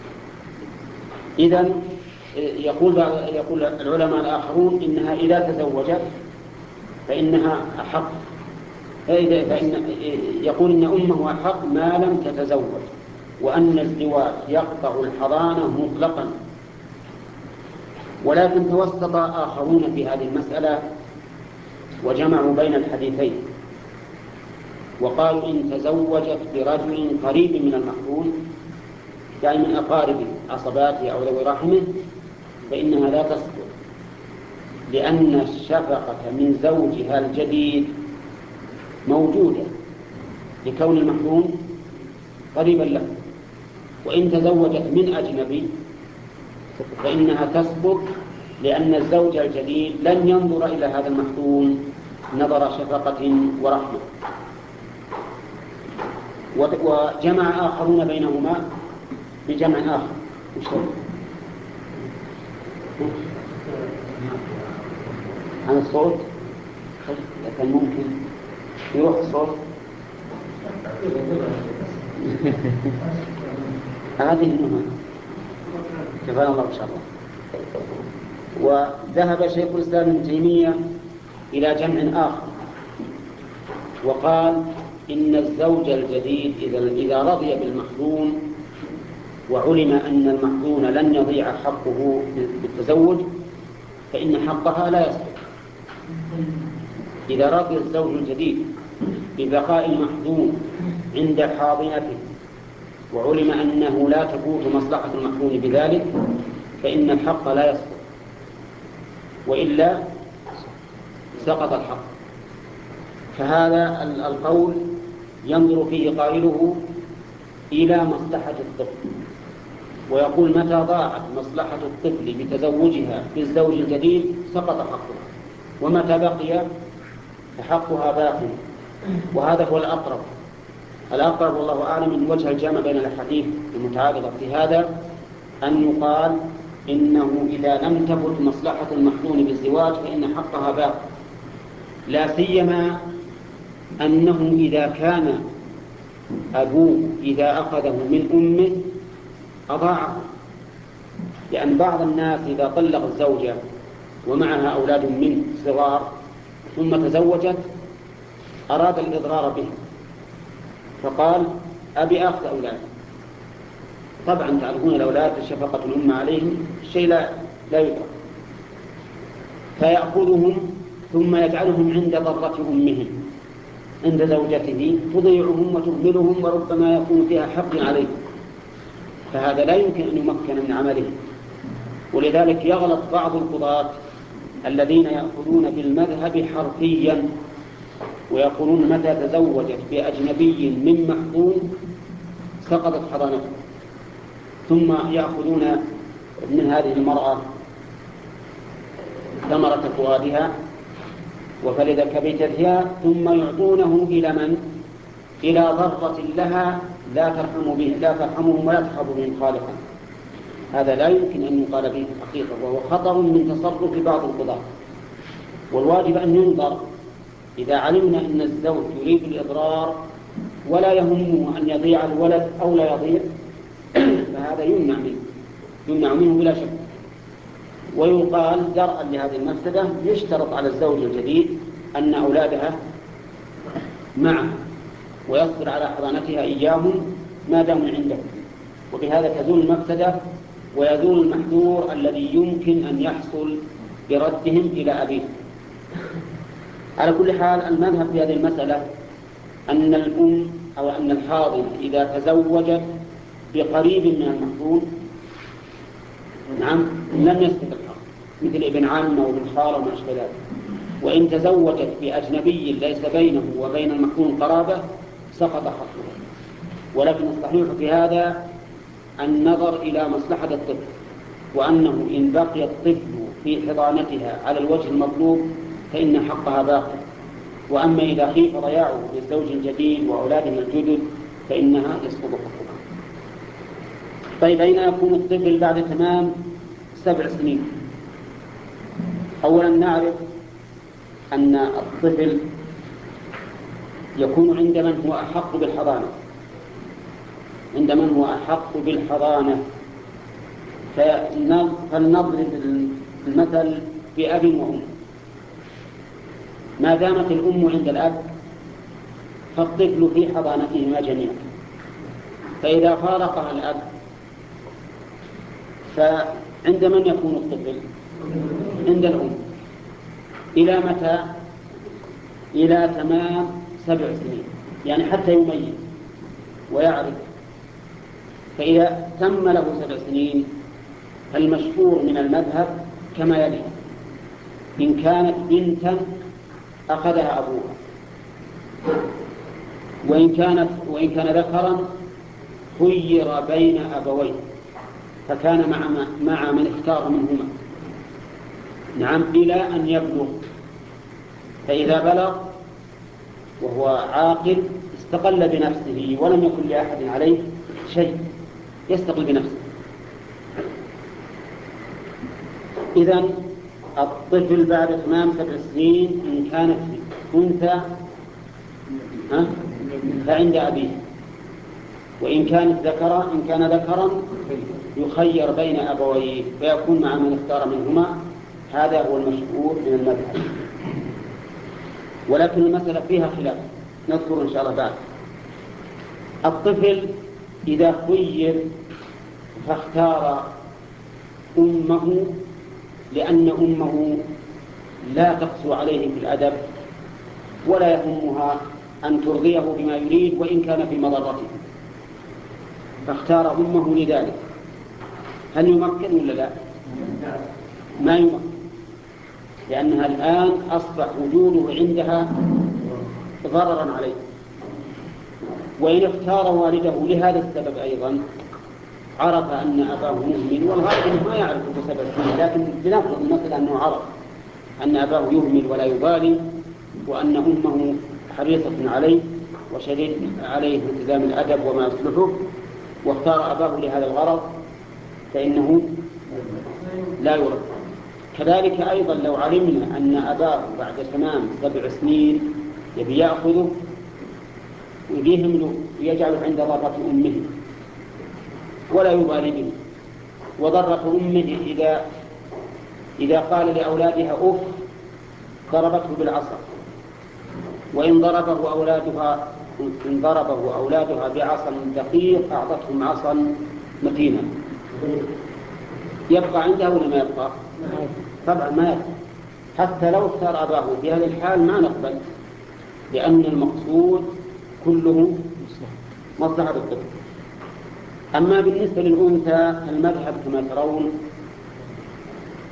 إذن يقول يقول العلماء الآخرون إنها إذا تزوجت فإنها أحق، فإن يقول إن أمه أحق ما لم تتزوج، وأن الزواج يقطع الحضانة مطلقا. ولكن توسط آخرون في هذه المسألة وجمعوا بين الحديثين، وقالوا إن تزوجت برجل قريب من المحظوظ يعني من أقاربه عصباته أو ذوي رحمه فإنها لا تسقط، لأن الشفقة من زوجها الجديد موجودة لكون المحظوظ قريبا له. وإن تزوجت من أجنبي فإنها تسقط، لأن الزوج الجديد لن ينظر إلى هذا المحظوظ نظر شفقة ورحمة. وجمع آخرون بينهما بجمع آخر. عن الصوت لكن ممكن يروح الصوت. هذه النهى كفانا الله إن شاء الله. وذهب شيخ الإسلام ابن تيمية إلى جمع آخر وقال إن الزوج الجديد إذا رضي بالمحظوظ وعلم أن المحظوظ لن يضيع حقه بالتزوج فإن حقها لا يسقط. إذا رضي الزوج الجديد ببقاء المحظوظ عند حاضنته وعلم أنه لا تفوت مصلحة المحظوظ بذلك فإن الحق لا يسقط، وإلا سقط الحق. فهذا القول ينظر فيه قائله إلى مصلحة الطفل، ويقول متى ضاعت مصلحة الطفل بتزوجها بالزوج الجديد سقط حقها، ومتى بقي فحقها باقي. وهذا هو الأقرب الأقرب والله أعلم من وجه الجامع بين الأحاديث المتعارضة في هذا أن يقال إنه إذا لم تفت مصلحة المحظوظ بالزواج فإن حقها باقي، لا سيما أنه إذا كان أبوه إذا أخذه من أمه أضاعه، لأن بعض الناس إذا طلق الزوجة ومعها أولاد منه صغار ثم تزوجت أراد الإضرار به فقال أبي أخذ أولاد. طبعا تعرفون الأولاد شفقة الأم عليهم شيء لا, لا يدرك، فيأخذهم ثم يجعلهم عند ضرة أمهم عند زوجته تضيعهم وتهملهم وربما يكون فيها حق عليه، فهذا لا يمكن أن يمكن من عمله ولذلك يغلط بعض القضاة الذين يأخذون بالمذهب حرفيا ويقولون متى تزوجت بأجنبي من محظوظ سقطت حضانته، ثم يأخذون من هذه المرأة ثمرة فؤادها وفلذ كبدها ثم يعطونه إلى من؟ إلى ضرة لها لا ترحم به لا ترحمهم ولا تخاف بهم خالقا. هذا لا يمكن أن يقال به في الحقيقة، وهو خطر من تصرف بعض القضاة. والواجب أن ينظر إذا علمنا أن الزوج يريد الإضرار ولا يهمه أن يضيع الولد أو لا يضيع فهذا يمنع منه يمنع منه بلا شك. ويقال درءا لهذه المفسدة يشترط على الزوج الجديد أن أولادها معه ويصبر على حضانتها إياهم ما داموا عنده، وبهذا تزول المفسدة ويزول المحذور الذي يمكن أن يحصل بردهم إلى أبيه. على كل حال المذهب في هذه المسألة أن الأم أو أن الحاضنة إذا تزوجت بقريب من المحظوظ نعم لم يسقط الحق، مثل ابن عمه وابن خاله وما أشبه ذلك. وإن تزوجت بأجنبي ليس بينه وبين المحظوظ قرابة سقط حقه. ولكن الصحيح في هذا النظر إلى مصلحة الطفل، وأنه إن بقي الطفل في حضانتها على الوجه المطلوب فإن حقها باقي، وأما إذا خيف ضياعه للزوج الجديد وأولادهم الجدد فإنها يسقط حقها. طيب أين يكون الطفل بعد تمام سبع سنين؟ أولا نعرف أن الطفل يكون عند من هو أحق بالحضانة عند من هو أحق بالحضانة فلنضرب المثل بأب وأم. ما دامت الأم عند الأب فالطفل في حضانتهما جميعا، فإذا فارقها الأب فعند من يكون الطفل؟ عند الأم. إلى متى؟ إلى تمام سبع سنين، يعني حتى يميز ويعرف. فإذا تم له سبع سنين فالمشهور من المذهب كما يلي: إن كانت بنتا أخذها أبوها، وإن كانت وإن كان ذكرا خير بين أبوين فكان مع مع من اختار منهما نعم إلى أن يبلغ. فإذا بلغ وهو عاقل استقل بنفسه ولم يكن لأحد عليه شيء، يستقل بنفسه. إذن الطفل بعد تمام سبع سنين إن كانت أنثى فعند أبيه، وإن كانت ذكرا إن كان ذكرا يخير بين أبويه فيكون مع من اختار منهما. هذا هو المشهور من المذهب، ولكن المسألة فيها خلاف نذكر إن شاء الله بعد. الطفل إذا خير فاختار أمه لأن أمه لا تقسو عليه في الأدب ولا يهمها أن ترضيه بما يريد وإن كان في مضرته، فاختار أمه لذلك. هل يمكن ولا لا؟ ما يمكن، لأنها الآن أصبح وجوده عندها ضررا عليه. وإن اختار والده لهذا السبب أيضا عرف أن أباه مهمل، والغالب أنه ما يعرف بسبب فيه، لكن بنفرض مثلا أنه عرف أن أباه يهمل ولا يبالي وأن أمه حريصة عليه وشديد عليه التزام الأدب وما يصلحه واختار أباه لهذا الغرض فإنه لا يرد. كذلك أيضا لو علمنا أن أباه بعد تمام سبع سنين يبي يأخذه ويهمله ويجعله عند ضرة أمه ولا يبالي به، وضرة أمه إذا إذا قال لأولادها أف ضربته بالعصا، وإن ضربه أولادها إن ضربه أولادها بعصا دقيق أعطتهم عصا متينا، يبقى عنده ولا ما يبقى؟ طبعا ما يبقى. حتى لو اختار أباه في هذه الحال ما نقبل، لأن المقصود كله مصلحة الطفل. أما بالنسبة للأنثى المذهب كما ترون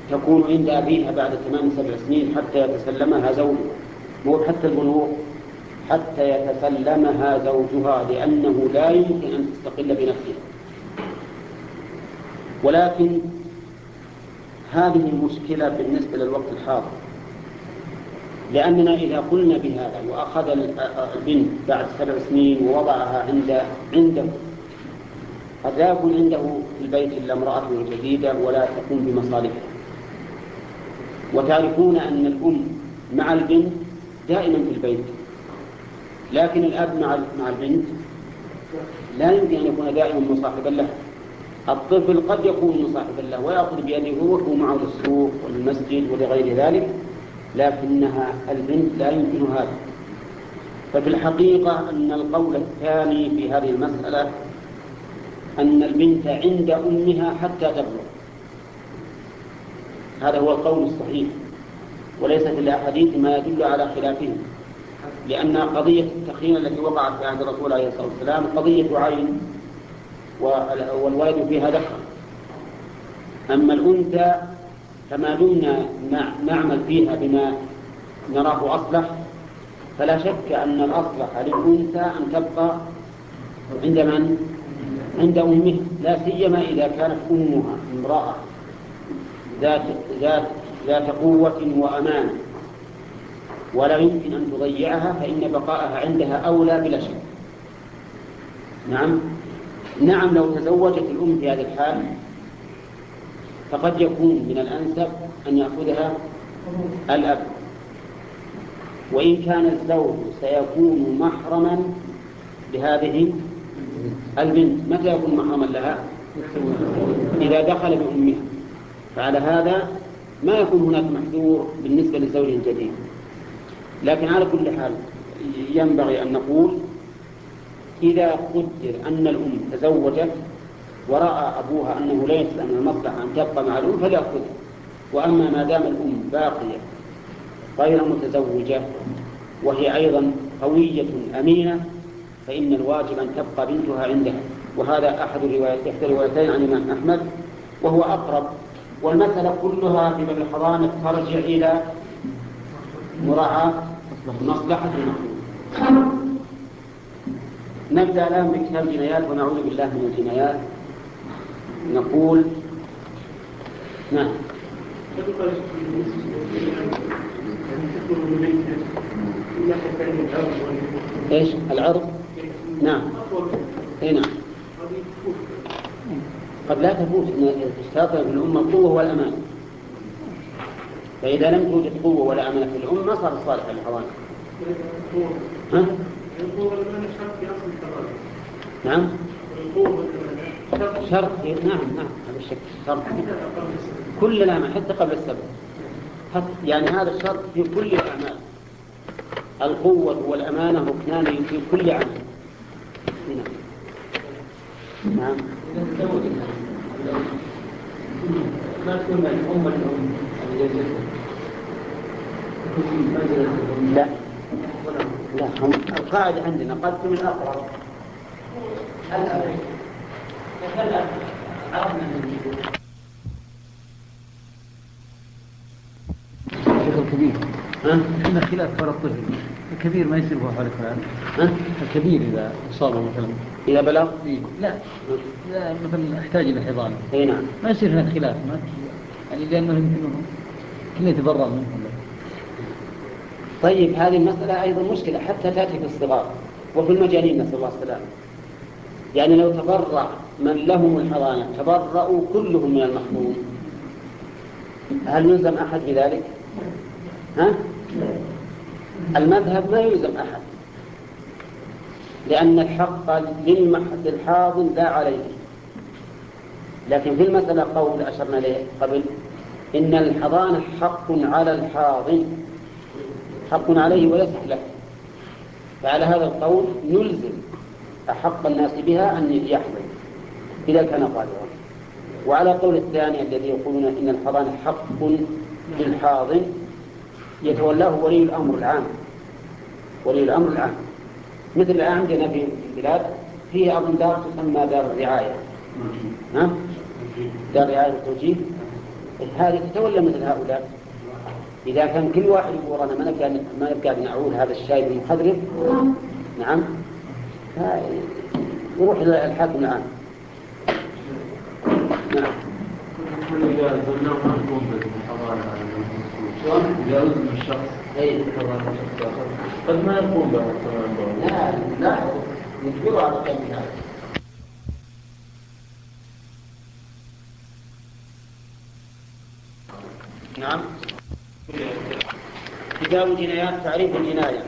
تكون عند أبيها بعد تمام سبع سنين حتى يتسلمها زوجها، مو حتى البلوغ، حتى يتسلمها زوجها، لأنه لا يمكن أن تستقل بنفسها. ولكن هذه مشكلة بالنسبة للوقت الحاضر، لأننا إذا قلنا بهذا وأخذ البنت بعد سبع سنين ووضعها عند عنده، قد لا يكون عنده في البيت إلا امرأته جديدة ولا تقوم بمصالحها. وتعرفون أن الأم مع البنت دائما في البيت، لكن الأب مع مع البنت لا يمكن أن يكون دائما مصاحبا له. الطفل قد يكون مصاحبا له ويأخذ بيده وهو معه للسوق والمسجد ولغير ذلك، لكنها البنت لا يمكن هذا. ففي الحقيقة أن القول الثاني في هذه المسألة أن البنت عند أمها حتى تبلغ، هذا هو القول الصحيح، وليس في الأحاديث ما يدل على خلافه، لأن قضية التخييم التي وقعت في عهد الرسول عليه الصلاة والسلام قضية عين والولد فيها ذكر. أما الأنثى فما دمنا نعمل فيها بما نراه أصلح، فلا شك أن الأصلح للأنثى أن تبقى عند من؟ عند أمها، لا سيما إذا كانت أمها امرأة ذات ذات ذات قوة وأمانة ولا يمكن أن تضيعها، فإن بقاءها عندها أولى بلا شك. نعم نعم لو تزوجت الأم في هذه الحال فقد يكون من الأنسب أن يأخذها الأب، وإن كان الزوج سيكون محرما لهذه البنت. متى يكون محرما لها؟ إذا دخل بأمها، فعلى هذا ما يكون هناك محذور بالنسبة للزوج الجديد. لكن على كل حال ينبغي أن نقول إذا قدر أن الأم تزوجت ورأى أبوها أنه ليس من المصلحة أن تبقى مع الأم فليأخذها. وأما ما دام الأم باقية غير متزوجة وهي أيضا قوية أمينة فإن الواجب أن تبقى بنتها عندها، وهذا أحد الروايتين عن الإمام أحمد وهو أقرب. والمسألة كلها في باب الحضانة ترجع إلى مراعاة مصلحة المخلوق. نبدأ الآن بكتاب الجنايات ونعوذ بالله من الجنايات. نقول نعم ايش العرض؟ نعم اي نعم قد لا تفوت، اشتراط في الأمة القوة والأمانة، فإذا لم توجد قوة ولا أمانة في الأمة ما صار صالح للحضانة. ها؟ نعم شرط، نعم نعم هذا الشك شرط كل الأعمال حتى قبل السبب، حتى يعني هذا الشرط في كل الأعمال، القوة والأمانة ركنان في كل عمل. نعم نعم ما تكون الأم الأم لا لا هم القاعدة عندنا قدم الأقرب الأقرب عرفنا شكل كبير. ها؟ عندنا خلاف فرق الطفل الكبير ما يصير هو حول القرآن. ها؟ الكبير إذا أصابه مثلا إذا بلغ؟ لا إذا مثلا احتاج إلى حضانة. أي نعم. ما يصير هناك خلاف ما يعني لأنه يمكنه كله يتبرر منه. طيب هذه المسألة أيضا مشكلة حتى تأتي في الصغار وفي المجانين نسأل الله السلامة. يعني لو تبرع من لهم الحضانة تبرأوا كلهم من المحمول، هل يلزم أحد بذلك؟ ها؟ المذهب ما يلزم أحد، لأن الحق للحاضن لا عليه. لكن في المسألة قول أشرنا له قبل إن الحضانة حق على الحاضن، حق عليه وليس له، فعلى هذا القول نلزم أحق الناس بها أن يحضن إذا كان قادرا. وعلى قول الثاني الذي يقولون إن الحضانة حق للحاضن يتولاه ولي الأمر العام، ولي الأمر العام. مثل الآن عندنا في البلاد فيه أظن دار تسمى دار الرعاية، ها؟ دار رعاية التوجيه، هذه تتولى مثل هؤلاء. إذا كان كل واحد يقول أنا ما نبقى ما نبقى نعول هذا الشاي بالمخضرم، نعم، يروح إلى الحاكم العام. نعم. إذا أذن الشخص قد ما يقوم به. لا لا يجبره على قيام هذا. نعم. كتاب جنايات. تعريف الجناية.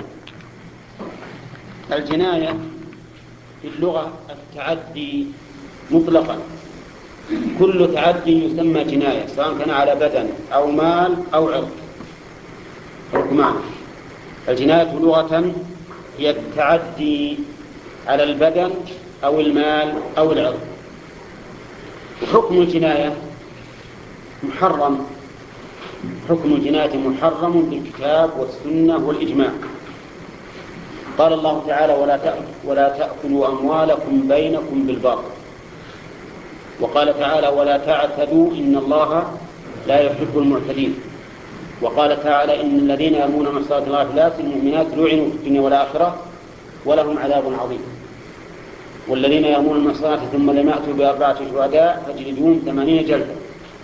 الجناية في اللغة التعدي مطلقا، كل تعدي يسمى جناية، سواء كان على بدن أو مال أو عرض. حكمان الجناية لغة هي التعدي على البدن أو المال أو العرض. حكم الجناية محرم، حكم الجناية محرم بالكتاب والسنة والإجماع. قال الله تعالى ولا تأكلوا, ولا تأكلوا أموالكم بينكم بالباطل. وقال تعالى ولا تعتدوا إن الله لا يحب المعتدين. وقال تعالى إن الذين يرمون محصنات الغافلات المؤمنات لعنوا في الدنيا والآخرة ولهم عذاب عظيم. والذين يرمون المحصنات ثم لم يأتوا بأربعة شهداء فاجلدوهم ثمانين جلدة.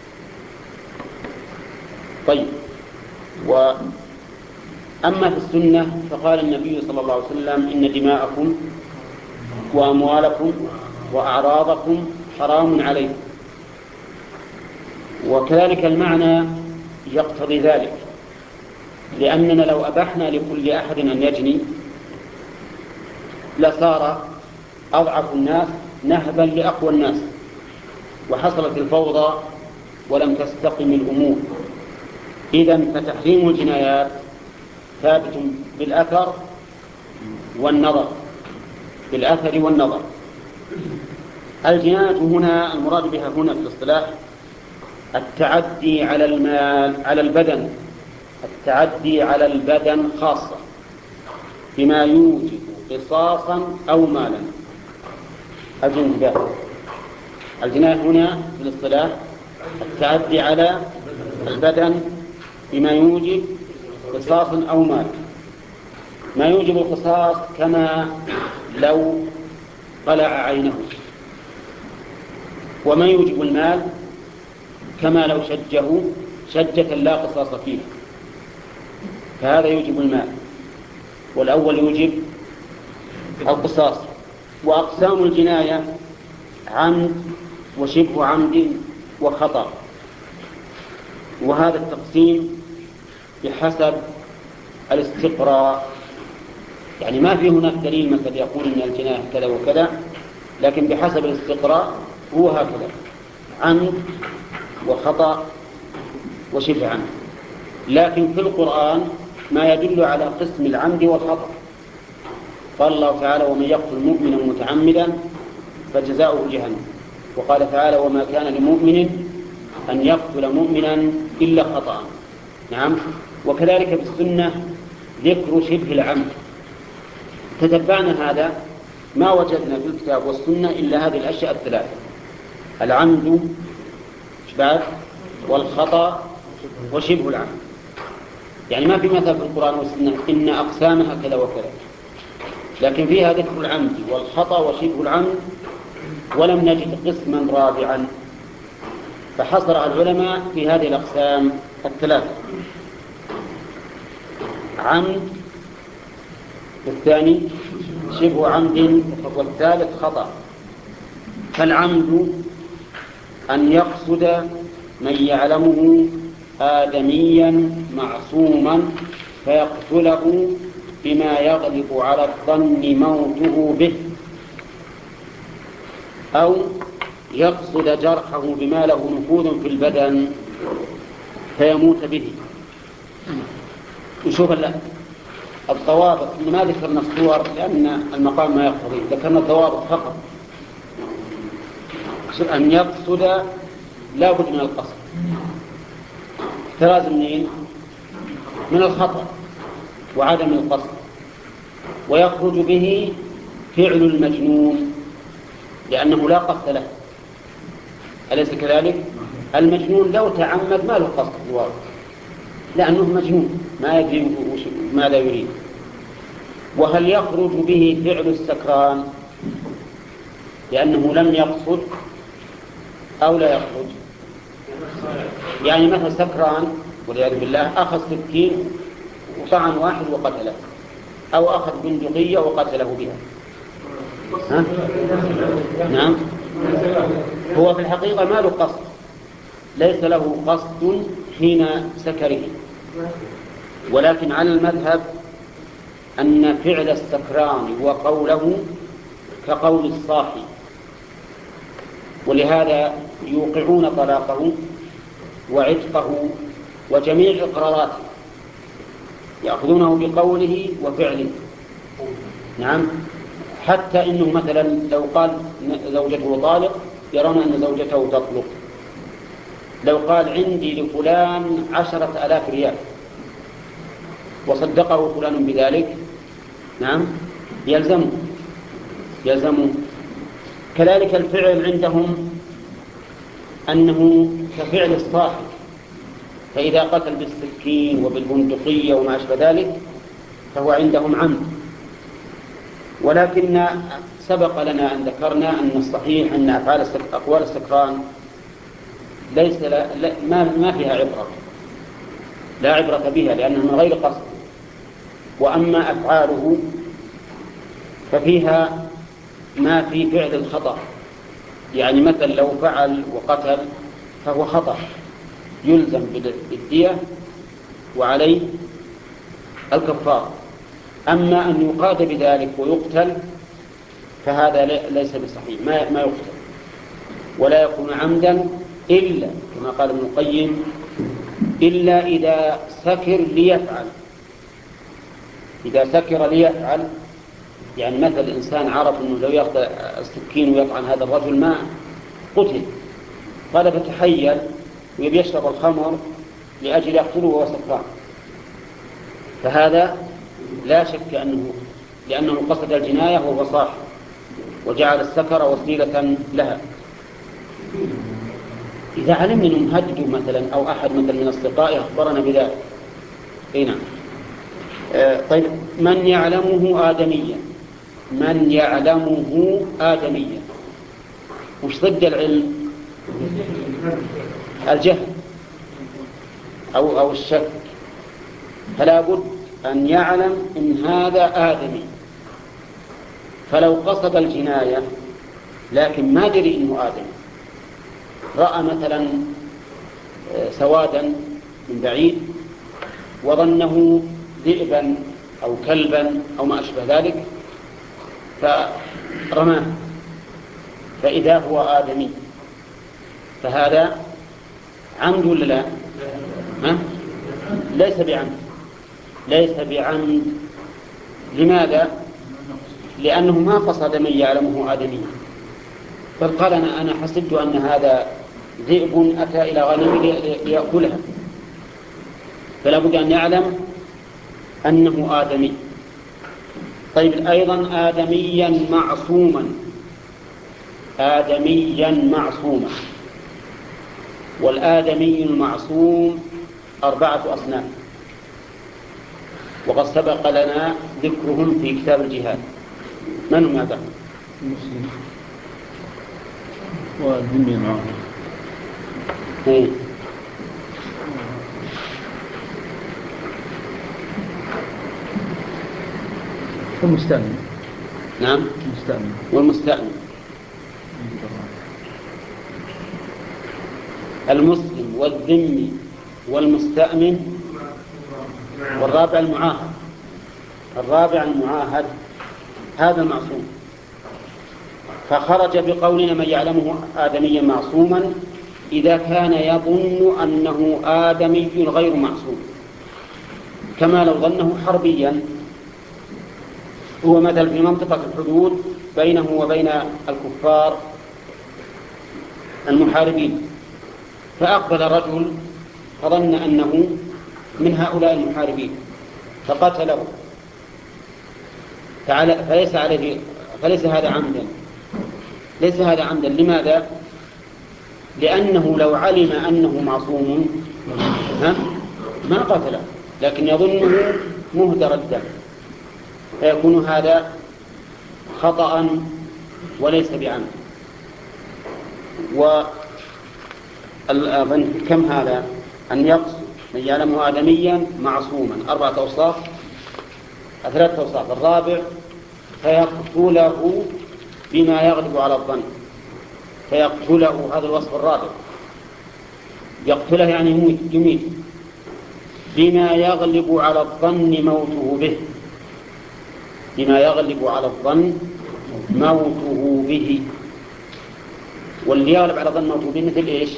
طيب، وأما في السنة فقال النبي صلى الله عليه وسلم إن دماءكم وأموالكم وأعراضكم حرام عليكم. وكذلك المعنى يقتضي ذلك، لأننا لو أبحنا لكل أحد أن يجني لصار أضعف الناس نهبا لأقوى الناس، وحصلت الفوضى ولم تستقم الأمور. إذن فتحريم الجنايات ثابت بالأثر والنظر، بالأثر والنظر. الجناية هنا المراد بها هنا في الاصطلاح التعدي على المال على البدن، التعدي على البدن خاصة بما يوجب قصاصا أو مالا. الجناية الجناية هنا في الاصطلاح التعدي على البدن بما يوجب قصاصا أو مالا. ما يوجب القصاص كما لو قلع عينه، وما يوجب المال كما لو شجه شجة لا قصاص فيه، فهذا يوجب المال، والأول يوجب القصاص. وأقسام الجناية عمد وشبه عمد وخطأ، وهذا التقسيم بحسب الاستقراء، يعني ما في هناك دليل مثل يقول إن الجناية كذا وكذا، لكن بحسب الاستقراء هو هكذا: عمد وخطأ وشبه عمد. لكن في القرآن ما يدل على قسم العمد والخطأ. قال الله تعالى ومن يقتل مؤمنا متعمدا فجزاؤه جهنم. وقال تعالى وما كان لمؤمن أن يقتل مؤمنا إلا خطأ. نعم. وكذلك في السنة ذكر شبه العمد. تتبعنا هذا ما وجدنا في الكتاب والسنة إلا هذه الأشياء الثلاثة: العمد والخطأ وشبه العمد. يعني ما في مثل في القرآن والسنة إن أقسامها كذا وكذا، لكن فيها ذكر العمد والخطأ وشبه العمد، ولم نجد قسما رابعا، فحصرها العلماء في هذه الأقسام الثلاثة: عمد، والثاني شبه عمد، والثالث خطأ. فالعمد أن يقصد من يعلمه آدميا معصوما فيقتله بما يغلب على الظن موته به، أو يقصد جرحه بما له نفوذ في البدن فيموت به. نشوف الضوابط، ما ذكرنا الصور لأن المقام ما يقتضي، ذكرنا الضوابط فقط. أن يقصد لا بد من القصد، احتراز منين؟ من الخطأ وعدم القصد. ويخرج به فعل المجنون لأنه لا قصد له، أليس كذلك؟ المجنون لو تعمد ما له قصد الواو، لأنه مجنون ما يدري ماذا يريد. وهل يخرج به فعل السكران لأنه لم يقصد أو لا يخرج؟ يعني مثل سكران والعياذ بالله أخذ سكين وطعن واحد وقتله، أو أخذ بندقية وقتله بها. ها؟ نعم، هو في الحقيقة ما له قصد، ليس له قصد حين سكره، ولكن على المذهب أن فعل السكران وقوله كقول الصاحي، ولهذا يوقعون طلاقه وعتقه وجميع إقراراته، يأخذونه بقوله وفعله. نعم، حتى إنه مثلا لو قال زوجته طالق يرون أن زوجته تطلق. لو قال عندي لفلان عشرة آلاف ريال وصدقه فلان بذلك، نعم، يلزمه يلزمه. كذلك الفعل عندهم أنه كفعل الصاحب، فإذا قتل بالسكين وبالبندقية وما أشبه ذلك فهو عندهم عمد. ولكن سبق لنا أن ذكرنا أن الصحيح أن أفعال أقوال السكران ليس لا ما, ما فيها عبرة، لا عبرة بها لأنها من غير قصد. وأما أفعاله ففيها ما في فعل الخطأ، يعني مثلا لو فعل وقتل فهو خطأ يلزم بالدية وعليه الكفار. أما أن يقاد بذلك ويقتل فهذا ليس بصحيح، ما ما يقتل ولا يكون عمدا إلا كما قال ابن القيم إلا إذا سكر ليفعل. إذا سكر ليفعل يعني مثل الإنسان عرف أنه لو يأخذ السكين ويطعن هذا الرجل ما قتل، قال فتحيل ويبي يشرب الخمر لأجل يقتله وهو سكران، فهذا لا شك أنه لأنه قصد الجناية وهو صاحب وجعل السكر وسيلة لها. إذا علمنا أنهم هددوا مثلا أو أحد مثلا من أصدقائه أخبرنا بذلك. أي نعم. آه طيب، من يعلمه آدميا، من يعلمه آدميا، وش ضد العلم؟ الجهل أو أو الشك، فلا بد أن يعلم إن هذا آدمي. فلو قصد الجناية لكن ما دري إنه آدمي، رأى مثلا سوادا من بعيد وظنه ذئبا أو كلبا أو ما أشبه ذلك فرماه، فإذا هو آدمي فهذا عمد ولا لا؟ ها؟ ليس بعمد، ليس بعمد. لماذا؟ لأنه ما قصد من يعلمه آدمي، بل قال أنا, أنا حسبت أن هذا ذئب أتى إلى غنم ليأكلها، فلا بد أن يعلم أنه آدمي. طيب، أيضا آدميا معصوما، آدميا معصوما. والآدمي المعصوم أربعة أصناف، وقد سبق لنا ذكرهم في كتاب الجهاد. من هم هذا؟ المسلم والذمي معه. إيه؟ والمستأمن. نعم، المستأمن والمستأمن. المسلم والذمي والمستأمن، والرابع المعاهد. الرابع المعاهد هذا المعصوم. فخرج بقولنا من يعلمه آدميا معصوما إذا كان يظن أنه آدمي غير معصوم، كما لو ظنه حربيا. هو مثل في منطقة الحدود بينه وبين الكفار المحاربين، فأقبل رجل فظن أنه من هؤلاء المحاربين فقتله، فليس عليه فليس هذا عمدا، ليس هذا عمدا. لماذا؟ لأنه لو علم أنه معصوم ما قتله، لكن يظنه مهدر الدم، فيكون هذا خطأ وليس بعمد. كم هذا؟ أن يقصد من يعلمه آدميا معصوما، أربعة أوصاف، ثلاثة أوصاف. الرابع فيقتله بما يغلب على الظن، فيقتله، هذا الوصف الرابع، يقتله يعني يميت بما يغلب على الظن موته به، بما يغلب على الظن موته به. واللي يغلب على الظن موته به مثل إيش؟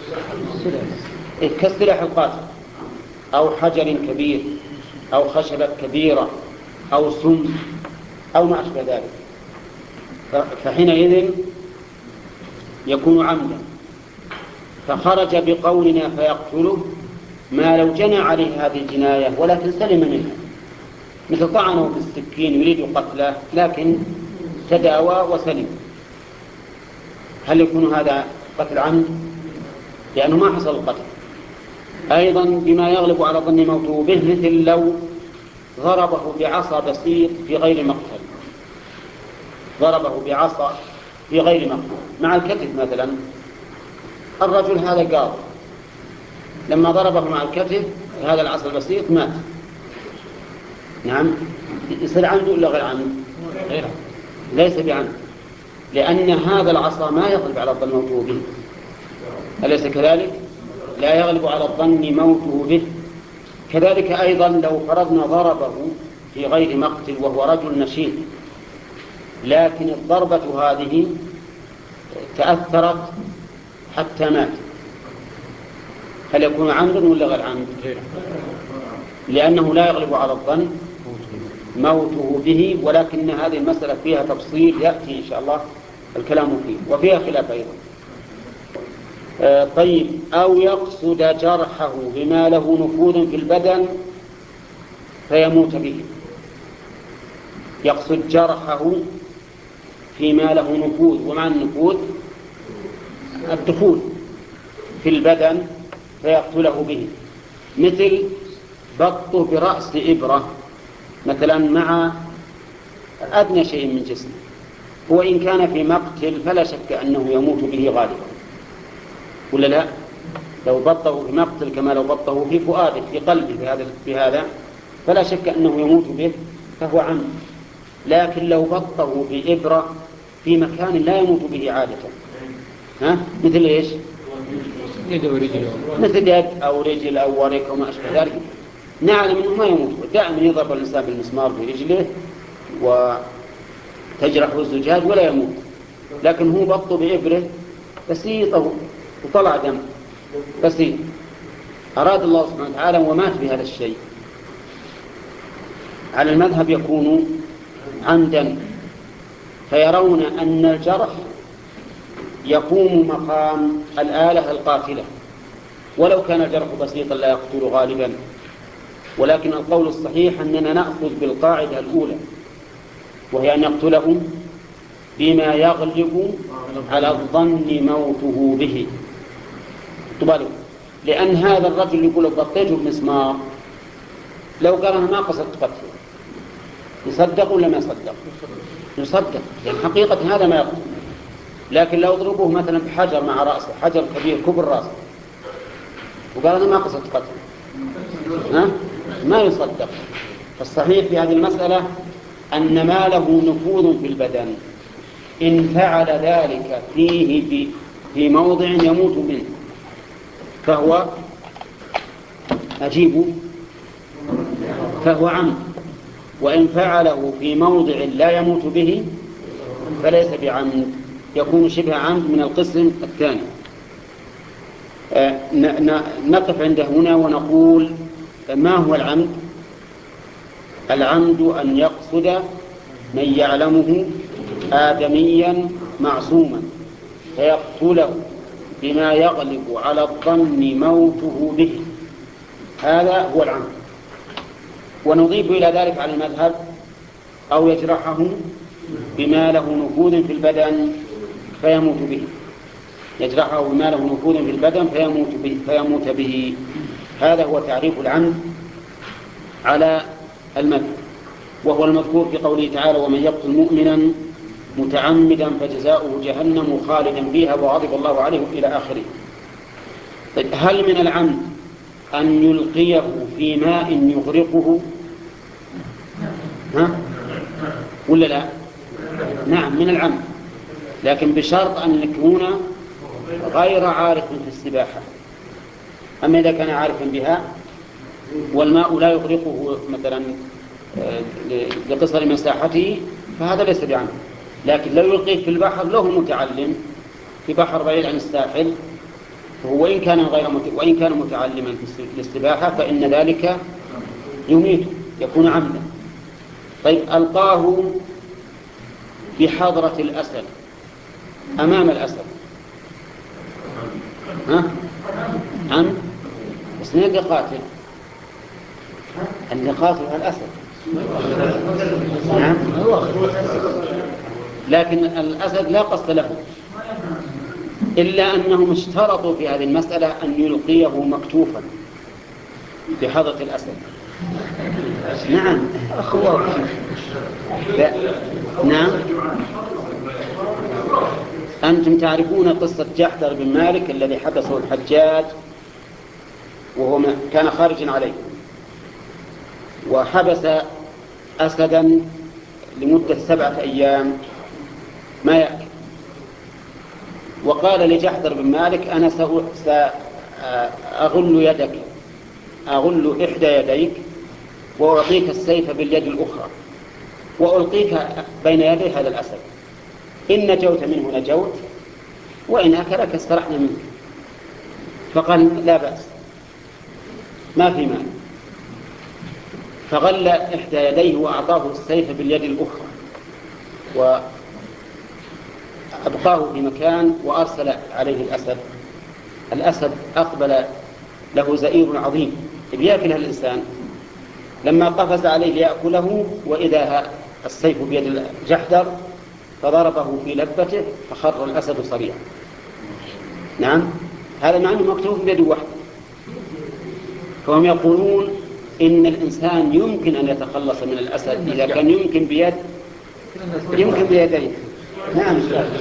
كالسلاح القاتل أو حجر كبير أو خشبة كبيرة أو سم أو ما أشبه ذلك، فحينئذ يكون عمدا. فخرج بقولنا فيقتله ما لو جنى عليه هذه الجناية ولكن سلم منها، مثل طعنه بالسكين يريد قتله لكن تداوى وسلم، هل يكون هذا قتل عمد؟ لأنه ما حصل القتل. أيضا بما يغلب على ظن موته به، مثل لو ضربه بعصا بسيط في غير مقتل، ضربه بعصا في غير مقتل مع الكتف مثلا، الرجل هذا قاضي لما ضربه مع الكتف هذا العصا البسيط مات، نعم، يصير عمد ولا غير عمد؟ ليس بعمد، لأن هذا العصا ما يغلب على الظن موته به، أليس كذلك؟ لا يغلب على الظن موته به. كذلك أيضا لو فرضنا ضربه في غير مقتل وهو رجل نشيط، لكن الضربة هذه تأثرت حتى مات، هل يكون عمدا ولا غير عمد؟ لأنه لا يغلب على الظن موته به، ولكن هذه المسألة فيها تفصيل يأتي إن شاء الله الكلام فيه، وفيها خلاف أيضا. آه طيب، أو يقصد جرحه بما له نفوذ في البدن فيموت به، يقصد جرحه فيما له نفوذ، ومع النفوذ الدخول في البدن فيقتله به، مثل بطه برأس إبرة مثلا مع أدنى شيء من جسمه، وإن كان في مقتل فلا شك أنه يموت به غالبا، ولا لا؟ لو بطه في مقتل كما لو بطه في فؤاده في قلبه بهذا, بهذا فلا شك أنه يموت به فهو عمد. لكن لو بطه بإبرة في مكان لا يموت به عادة، ها؟ مثل إيش؟ مثل يد أو رجل أو ورك أو ما أشبه ذلك، نعلم أنه ما يموت. دائما يضرب الإنسان بالمسمار برجله وتجرحه الزجاج ولا يموت، لكن هو بطه بإبرة بسيطة وطلع دم بسيط، أراد الله سبحانه وتعالى ومات بهذا الشيء، على المذهب يكون عمدا. فيرون أن الجرح يقوم مقام الآلة القاتلة، ولو كان الجرح بسيطا لا يقتل غالبا، ولكن القول الصحيح أننا نأخذ بالقاعدة الأولى، وهي أن يقتله بما يغلب على الظن موته به. طبعا لأن هذا الرجل يقول بطيته بمسمار، لو قال أنا ما قصدت قتله يصدق ولا ما يصدق؟ يصدق، لأن حقيقة هذا ما يقتل. لكن لو ضربوه مثلا بحجر مع رأسه، حجر كبير كبر رأسه، وقال أنا ما قصدت قتله، ها؟ ما يصدق. فالصحيح في هذه المسألة أن ما له نفوذ في البدن إن فعل ذلك فيه في, في موضع يموت منه فهو أجيب فهو عمد، وإن فعله في موضع لا يموت به فليس بعمد، يكون شبه عمد من القسم الثاني. نقف عند هنا ونقول ما هو العمد؟ العمد أن يقصد من يعلمه آدميا معصوما فيقتله بما يغلب على الظن موته به، هذا هو العمد. ونضيف إلى ذلك على المذهب أو يجرحه بما له نفوذ في البدن فيموت به. يجرحه بما له نفوذ في البدن فيموت به, فيموت به. هذا هو تعريف العمد على المذكور، وهو المذكور في قوله تعالى: ومن يقتل مؤمنا متعمدا فجزاؤه جهنم خالدا فيها وغضب الله عليه إلى آخره. طيب، هل من العمد أن يلقيه في ماء يغرقه؟ ها؟ ولا لا؟ نعم، من العمد، لكن بشرط أن يكون غير عارف في السباحة. أما إذا كان عارفا بها والماء لا يغرقه مثلا لقصر مساحته فهذا ليس بعمد. لكن لو يلقيه في البحر له متعلم في بحر بعيد عن الساحل، وهو إن كان غير مت... وإن كان متعلما في السباحة فإن ذلك يميت، يكون عمدا. طيب، ألقاه بحضرة الأسد أمام الأسد، ها؟ عمد، بس من اللي قاتل؟ اللي قاتل هو الأسد. نعم، لكن الأسد لا قصد له، إلا أنهم اشترطوا في هذه المسألة أن يلقيه مكتوفا بحضرة الأسد. نعم لا. نعم، أنتم تعرفون قصة جحدر بن مالك الذي حبسه الحجاج وهو كان خارجا عليه، وحبس أسدا لمدة سبعة أيام ما يأكل، وقال لجحدر بن مالك: أنا سأغل يدك أغل إحدى يديك وأعطيك السيف باليد الأخرى وألقيك بين يدي هذا الأسد، إن نجوت منه نجوت وإن أكلك استرحنا منك. فقال: لا بأس، ما في مال. فغل إحدى يديه وأعطاه السيف باليد الأخرى وأبقاه في مكان وأرسل عليه الأسد. الأسد أقبل له زئير عظيم بيأكل الإنسان، لما قفز عليه ليأكله وإذا السيف بيد جحدر فضربه في لبته فخر الأسد صريعا. نعم، هذا معنى مكتوب بيد واحد. فهم يقولون إن الإنسان يمكن أن يتخلص من الأسد إذا كان يمكن بيد يمكن بيديه. نعم.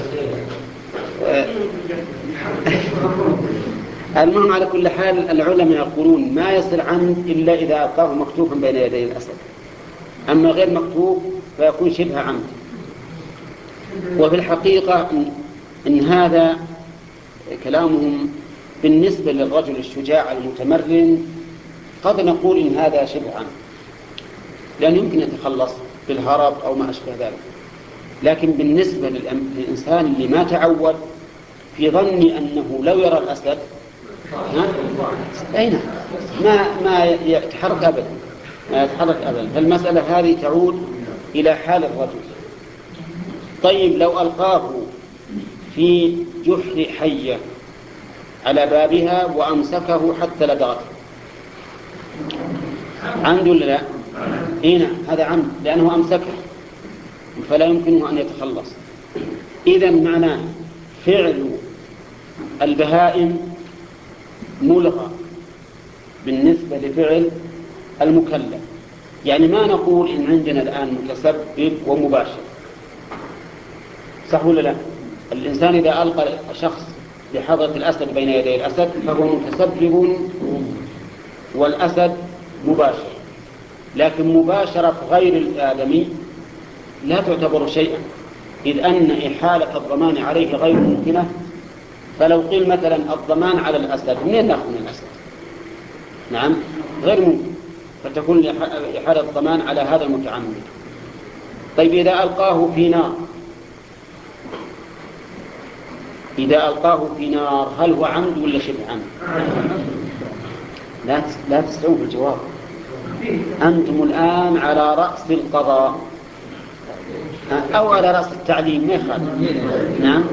المهم على كل حال العلماء يقولون ما يصير عمد إلا إذا ألقاه مكتوفا بين يدي الأسد، أما غير مكتوف فيكون شبه عمد. وفي الحقيقة إن هذا كلامهم بالنسبة للرجل الشجاع المتمرن قد نقول إن هذا شبه عمد، لأن يمكن يتخلص بالهرب أو ما أشبه ذلك. لكن بالنسبة للإنسان اللي ما تعود في ظني أنه لو يرى الأسد أين ما ما يتحرك أبدا ما يتحرك أبدا فالمسألة هذه تعود إلى حال الرجل. طيب، لو ألقاه في جحر حية على بابها وأمسكه حتى لدغته، عمد ولا لا؟ هنا هذا عمد لأنه أمسكه فلا يمكنه أن يتخلص. إذن معناه فعل البهائم ملغى بالنسبة لفعل المكلف. يعني ما نقول إن عندنا الآن متسبب ومباشر، صح ولا لا؟ الإنسان إذا ألقى شخص بحضرة الأسد بين يدي الأسد فهو متسبب والأسد مباشر، لكن مباشرة غير الآدمي لا تعتبر شيئا، إذ أن إحالة الضمان عليه غير ممكنة. فلو قيل مثلا الضمان على الأسد، منين نأخذ من الأسد؟ نعم، غير ممكن، فتكون إحالة الضمان على هذا المتعمد. طيب، إذا ألقاه في نار إذا ألقاه في نار هل هو عمد ولا شبه عمد؟ لا لا تستووا بالجواب. أنتم الآن على رأس القضاء أو على رأس التعليم، ما يخالف. نعم،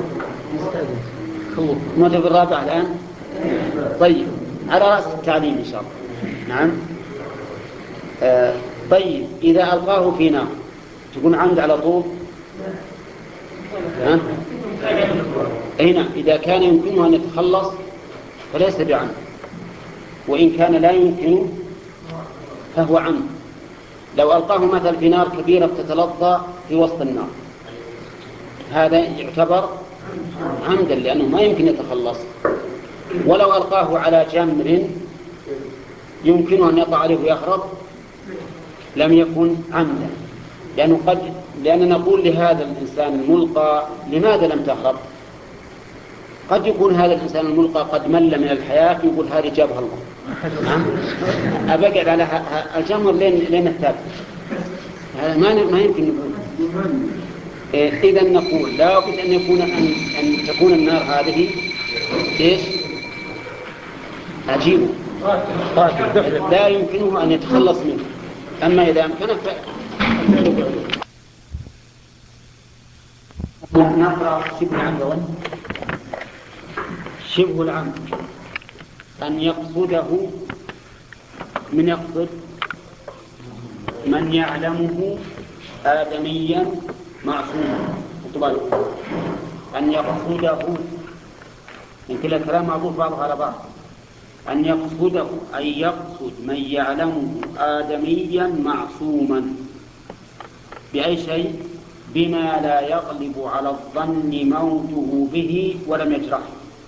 متى بالرابع الآن؟ طيب، على رأس التعليم إن شاء الله. نعم. آه طيب، إذا ألقاه في نار تكون عمد على طول؟ ها؟ أي نعم، إذا كان يمكنه أن يتخلص فليس بعمد، وإن كان لا يمكنه فهو عمد. لو ألقاه مثلا في نار كبيرة تتلظى في وسط النار، هذا يعتبر عمدا لأنه ما يمكن يتخلص. ولو ألقاه على جمر يمكنه أن يقع عليه ويهرب لم يكن عمدا، لأنه قد لأننا نقول لهذا الإنسان الملقى لماذا لم تهرب؟ قد يكون هذا الإنسان الملقى قد مل من الحياة، يقول هذه جابها الله، أبقعد على الجمر لين لين الثابت، هذا ما ما يمكن نقول. إذا نقول لا بد أن يكون أن أن تكون النار هذه إيش؟ عجيبة لا يمكنه أن يتخلص منه. أما إذا أمكنه نقرأ شبه العمد. شبه العمد أن يقصده من يقصد من يعلمه آدميا معصوما. أن يقصده من كلا كلام معروف بعضها على بعض. أن يقصده أي يقصد من يعلمه آدميا معصوما بأي شيء؟ بما لا يغلب على الظن موته به ولم يجرحه.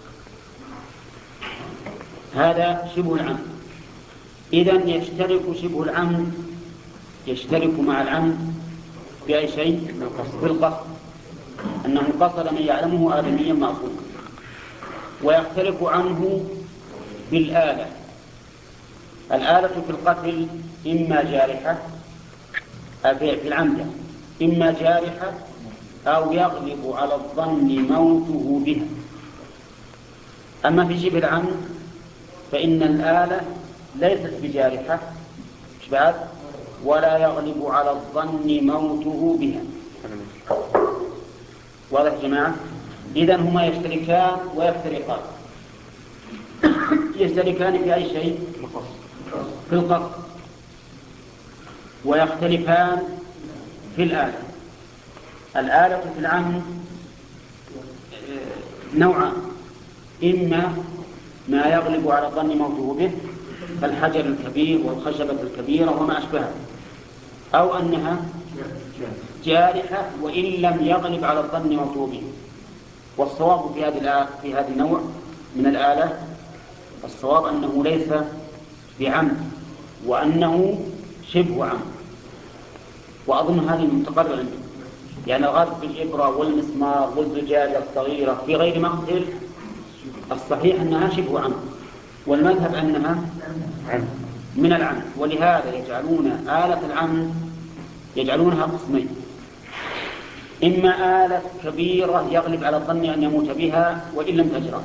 هذا شبه العمد. إذن يشترك شبه العمد يشترك مع العمد بأي شيء؟ بالقصد، أنه قصد من يعلمه آدميا معصوما. ويختلف عنه بالآلة. الآلة في القتل إما جارحة في العمد إما جارحة أو يغلب على الظن موته بها. أما في شبه العمد فإن الآلة ليست بجارحة بعد ولا يغلب على الظن موته بها. واضح يا جماعة؟ إذن هما يشتركان ويفترقان. يشتركان في أي شيء؟ في القصد. ويختلفان في الآلة. الآلة في العمد نوعان: إما ما يغلب على الظن موته به كالحجر الكبير والخشبة الكبيرة وما أشبهها، أو أنها جارحة وإن لم يغلب على الظن موته به. والصواب في هذه في هذا النوع من الآلة الصواب أنه ليس بعمد وأنه شبه عمد. وأظن هذه متقررة عندي، يعني الغرب بالإبرة والمسمار والزجاجة الصغيرة في غير مقتل الصحيح أنها شبه عمد، والمذهب أنها من العمد. ولهذا يجعلون آلة العمد يجعلونها قسمين: إما آلة كبيرة يغلب على الظن أن يموت بها وإن لم تجرح،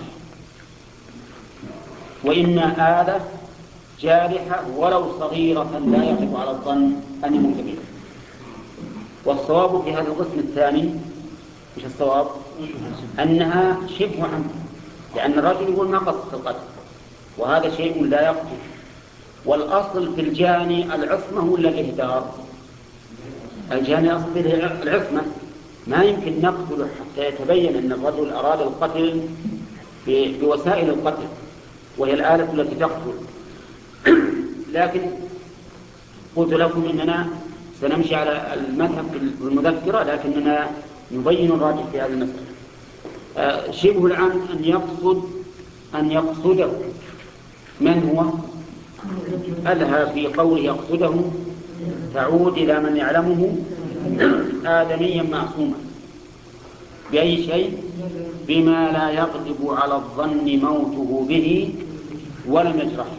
وإما آلة جارحة ولو صغيرة لا يغلب على الظن أن يموت بها. والصواب في هذا القسم الثاني مش الصواب أنها شبه عمد، لأن الرجل يقول ما قصد القتل وهذا شيء لا يقتل. والأصل في الجاني العصمة ولا الإهدار؟ الجاني أصل فيه العصمة، ما يمكن نقتله حتى يتبين أن الرجل أراد القتل بوسائل القتل وهي الآلة التي تقتل. لكن قلت لكم إننا سنمشي على المذهب في المذكرة، لكننا نبين الراجح في هذه المسألة. آه شبه العمد أن يقصد أن يقصده. من هو؟ ألها في قوله يقصده تعود إلى من يعلمه آدميا معصوما بأي شيء؟ بما لا يغلب على الظن موته به ولم يجرحه.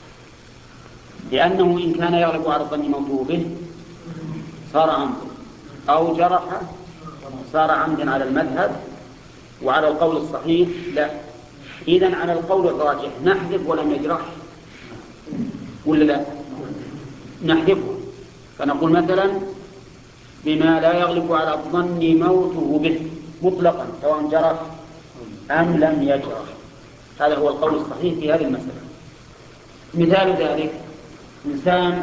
لأنه إن كان يغلب على الظن موته به صار عمدا، أو جرح صار عمدا على المذهب. وعلى القول الصحيح لا. إذن على القول الراجح نحذف ولم يجرح ولا لا؟ نحذفه، فنقول مثلا بما لا يغلب على الظن موته به مطلقا سواء جرح أم لم يجرح. هذا هو القول الصحيح في هذه المسألة. مثال ذلك إنسان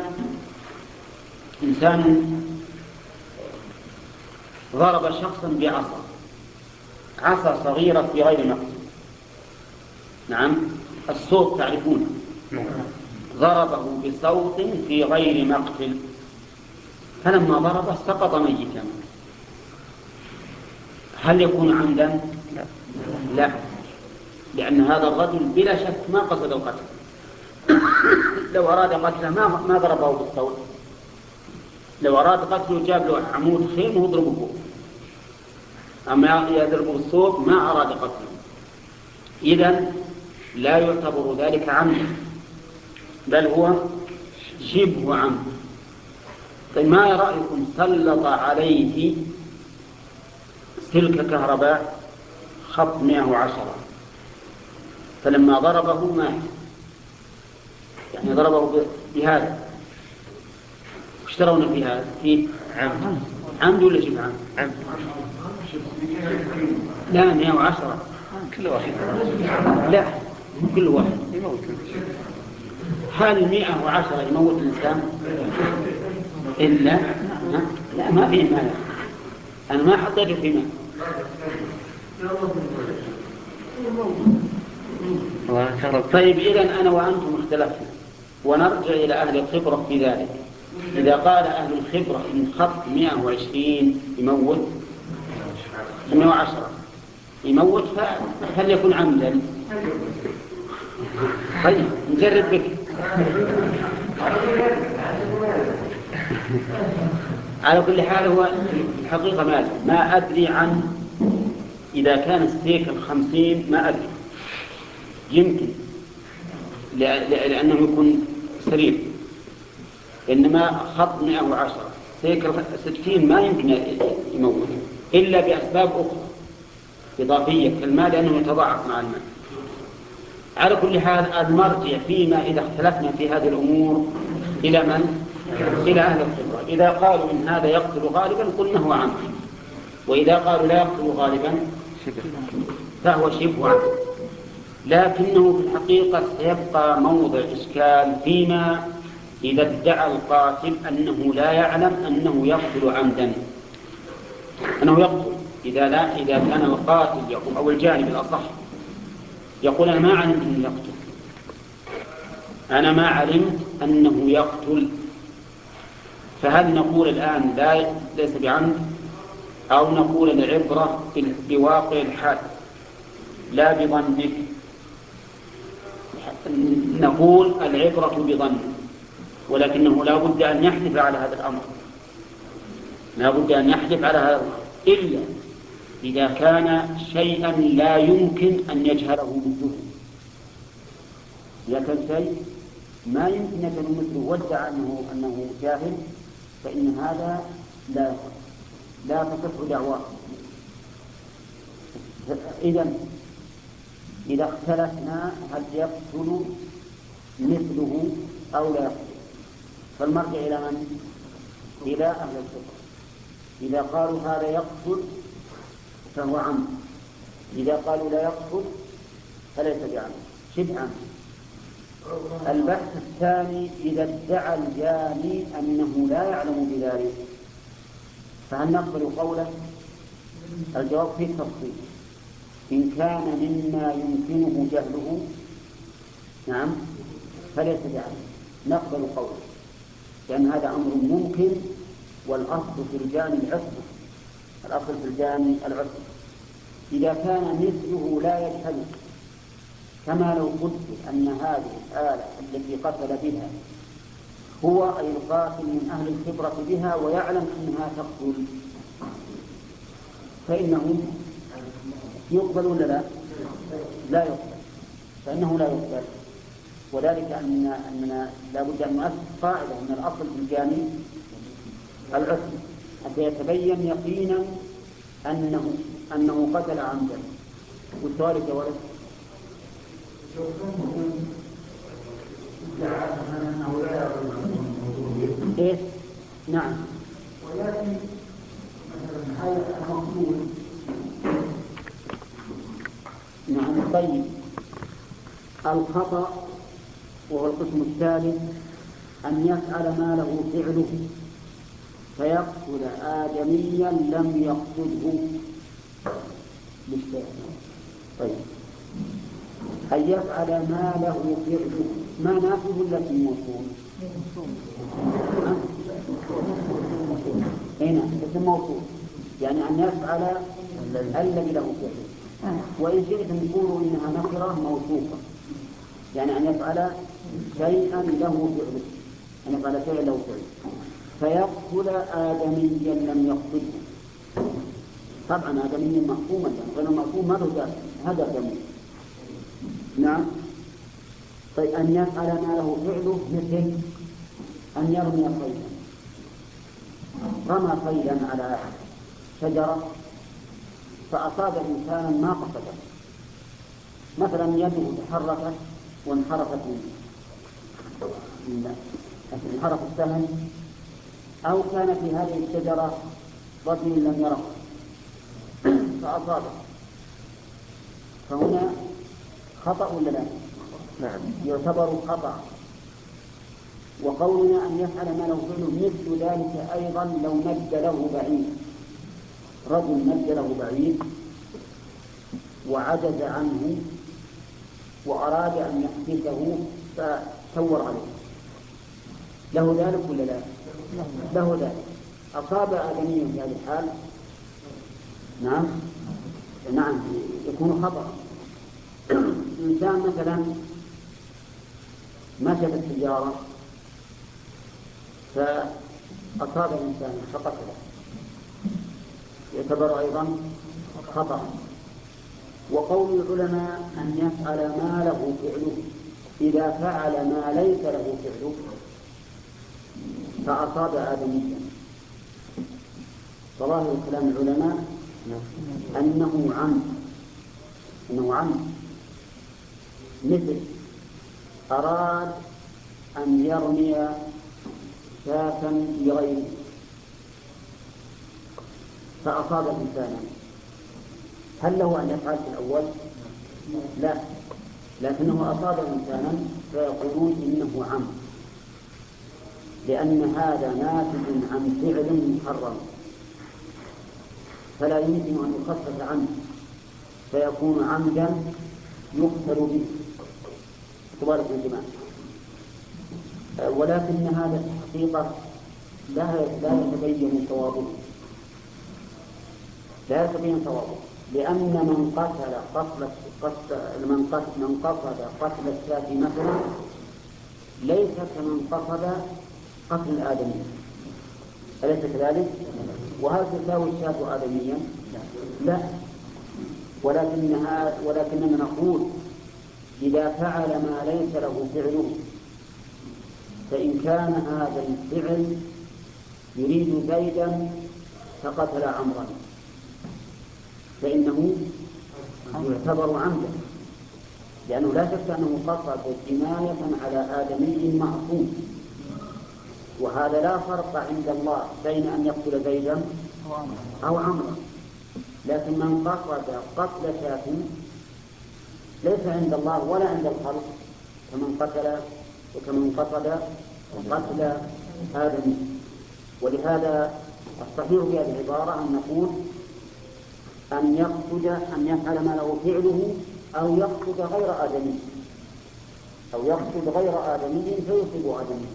إنسان ضرب شخصا بعصا عصا صغيرة في غير مقتل. نعم، الصوت تعرفونه، ضربه بصوت في غير مقتل، فلما ضربه سقط ميتا، هل يكون عمدا؟ لا، لأن هذا الرجل بلا شك ما قصد القتل. لو أراد قتله ما ما ضربه بالصوت، لو أراد قتله جاب له عمود خيم ويضربه، أما يضربه بالصوت ما أراد قتله، إذن لا يعتبر ذلك عمدا، بل هو شبه عمد. طيب ما رأيكم سلط عليه سلك كهرباء خط مئة وعشرة، فلما ضربه مات، يعني ضربه بهذا، وش ترون في هذا؟ فيه عمد عمد ولا شبه عمد؟ عمد. لا، مئة وعشرة كل واحد، لا كل واحد يموت. هل مئة وعشرة يموت الإنسان إلا؟ لا، ما فيه مانع، أنا ما حطيته في ماء. طيب إذن أنا وأنتم اختلفنا، ونرجع إلى أهل الخبرة في ذلك. إذا قال أهل الخبرة إن خط مئة وعشرين يموت، مئة وعشرة يموت، فهل يكون عمدا؟ طيب نجرب بك. على كل حال هو الحقيقة ما ما أدري عن إذا كان السيك الخمسين، ما أدري، يمكن لأنه يكون سريع، إنما خط مئة وعشرة سيك ستين ما يمكن يموت إلا بأسباب أخرى إضافية كالماء، لأنه يتضاعف مع الماء. على كل حال المرجع فيما إذا اختلفنا في هذه الأمور إلى من؟ إلى أهل الخبرة. إذا قالوا إن هذا يقتل غالبا قلنا هو عمد، وإذا قالوا لا يقتل غالبا فهو شبه عمد. لكنه في الحقيقة سيبقى موضع إشكال فيما إذا ادعى القاتل أنه لا يعلم أنه يقتل عمدا، أنه يقتل. إذا لا إذا كان القاتل يقول أو الجانب الأصح يقول أنا ما علمت أنه يقتل، أنا ما علمت أنه يقتل، فهل نقول الآن لا ليس بعمد، أو نقول العبرة بواقع الحال لا بظنك؟ نقول العبرة بظنك، ولكنه لا بد أن يحلف على هذا الأمر، لا بد أن يحلف على هذا الأمر إلا إذا كان شيئا لا يمكن أن يجهله مثله. إذا كان شيء ما يمكن يجهله مثله وادعى أنه أنه جاهل، فإن هذا لا لا تصح دعواه. إذن إذا اختلفنا هل يقتل مثله أو لا يقتل، فالمرجع إلى من؟ إلى أهل الخبرة. إذا قالوا هذا يقتل فهو عمد، إذا قالوا لا يقتل فليس بعمد، شبه عمد. البحث الثاني إذا ادعى الجاني أنه لا يعلم بذلك، فهل نقبل قوله؟ الجواب فيه تفصيل. إن كان مما يمكنه جهله نعم فليس بعمد، نقبل قوله، لأن هذا أمر ممكن، والأصل في الجاني العصمة، الأصل في الجاني العصمة. إذا كان مثله لا يجهله، كما لو قلت أن هذه الآلة التي قتل بها هو أي القاتل من أهل الخبرة بها ويعلم أنها تقتل، فإنه يقبل ولا لا؟ لا يقبل، فإنه لا يقبل. وذلك أن أننا لا بد أن نؤسس قاعدة أن الأصل في الجاني العصمة حتى يتبين يقينا أنه أنه قتل عمدا. والسؤال جواب إيه؟ نعم. ولكن مثلا هذا المقتول نعم. طيب الخطأ وهو القسم الثالث أن يفعل ما له فعله فيقتل آدميا لم يقتله، مشترك. طيب أن يفعل ما له فعله ما نافذ ولا في موصول؟ هنا اسم موصول يعني أن يفعل الذي له فعله، وإن شئتم تقولوا إنها نكرة موصوفة يعني أن يفعل شيئا له فعله، أن يفعل شيئا له فعله. فيقتل آدميا لم يقتله، طبعا آدميا مفهوما يعني غير مفهوم ما له داعي هذا آدمي. نعم. طيب أن يفعل ما له فعله مثل أن يرمي صيدا، رمى صيدا على شجرة فأصاب إنسانا ما قصده، مثلا يده تحركت وانحرفت من انحرف السهم، أو كان في هذه الشجرة رجل لم يره فأصابه، فهنا خطأ ولا لا؟ نعم يعتبر خطأ. وقولنا أن يفعل ما له فعله مثل ذلك أيضا لو مد له بعيد، رجل مد له بعيد وعجز عنه وأراد أن يحدثه فشور عليه، له ذلك ولا لا؟ له ذلك. أصاب آدميا في هذه الحال نعم نعم يكون خطأ. إنسان مثلا مشى بالسيارة فأصاب إنسانا فقتله، يعتبر أيضا خطأ. وقول العلماء أن يفعل ما له فعله إذا فعل ما ليس له فعله فأصاب آدميا، فظاهر كلام العلماء أنه عمد، أنه عمد. مثل أراد أن يرمي شاة لغيره فأصاب إنسانا، هل له أن يفعل في الأول؟ لا، لكنه أصاب إنسانا فيقولون إنه عمد، لأن هذا ناتج عن فعل محرم فلا يمكن أن يخفف عنه فيكون عمدا يقتل به كبار الجماعة. ولكن هذا الحقيقة لا لا يتبين صوابه، لا يتبين صوابه، لأن من قتل قتل من قتل من قصد قتل الشاة مثلا ليس كمن قصد قتل الآدمي، أليس كذلك؟ وهل تساوي الشاة آدميا؟ لا، ولكنها ولكننا نقول إذا فعل ما ليس له فعله، فإن كان هذا الفعل يريد زيدا فقتل عمرا فإنه يعتبر عمدا، لأنه لا شك أنه قصد جناية على آدمي معصوم، وهذا لا فرق عند الله بين أن يقتل زيدا أو عمرا. لكن من قصد قتل شاة ليس عند الله ولا عند الخلق كمن قتل وكمن قصد قتل آدمي. ولهذا الصحيح في هذه العبارة أن نقول أن يقصد أن يفعل ما له فعله أو يقصد غير آدمي، أو يقصد غير آدمي فيصيب آدمي.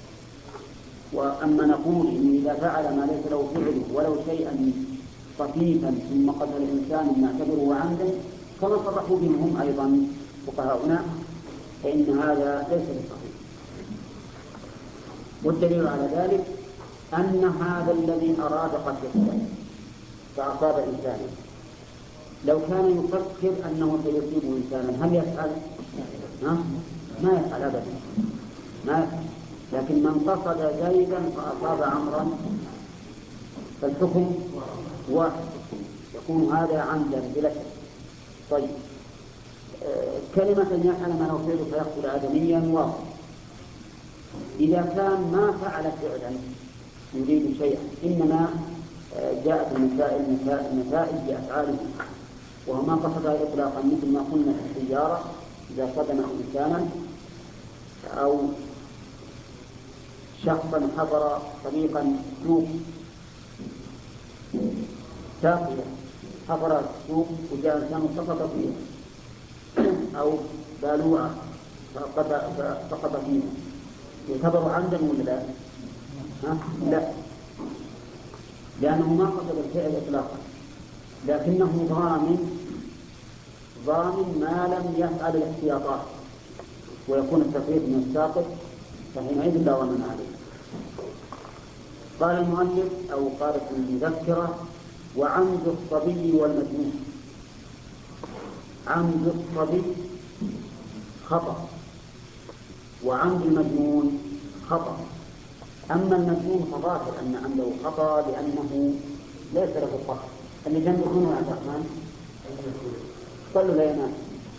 وأما نقول إن إذا فعل ما ليس له فعله ولو شيئا خفيفا ثم قتل الإنسان نعتبره عمدا كما صرحوا به هم أيضا فقهاؤنا، فإن هذا ليس بصحيح. والدليل على ذلك أن هذا الذي أراد قتله فأصاب إنسانا لو كان يفكر أنه سيصيب إنسانا هل يفعل؟ ها؟ ما يفعل أبدا، ما يفعل. لكن من قصد زيدا فأصاب عمرا فالحكم واحد، يكون هذا عمدا بلا شك. طيب آه كلمة يفعل ما له فعله فيقتل آدميا واضح. إذا كان ما فعل فعلا يريد شيئا إنما آه جاءت المسائل مسائل بأفعاله وهو ما قصدها إطلاقا، مثل ما قلنا في السيارة إذا صدم إنسانا أو شخصا حضر طريقا سوق ساقية حفر السوق وجاء إنسان سقط فيه أو بالوعة فسقط فيه يعتبر عمدا ولا لا؟ ها؟ لا، لأنه ما قصد الفعل إطلاقا، لكنه ضامن ضامن ما لم يفعل الاحتياطات، ويكون التفريط من الساقط فحينئذ لا ضمان عليه. قال المؤلف أو قالت المذكرة: وعمد الصبي والمجنون. عمد الصبي خطأ، وعمد المجنون خطأ. أما المجنون فظاهر أن عمده خطأ لأنه ليس له قصد. اللي جنبه هنا يا عبد الرحمن صلوا لا ينام.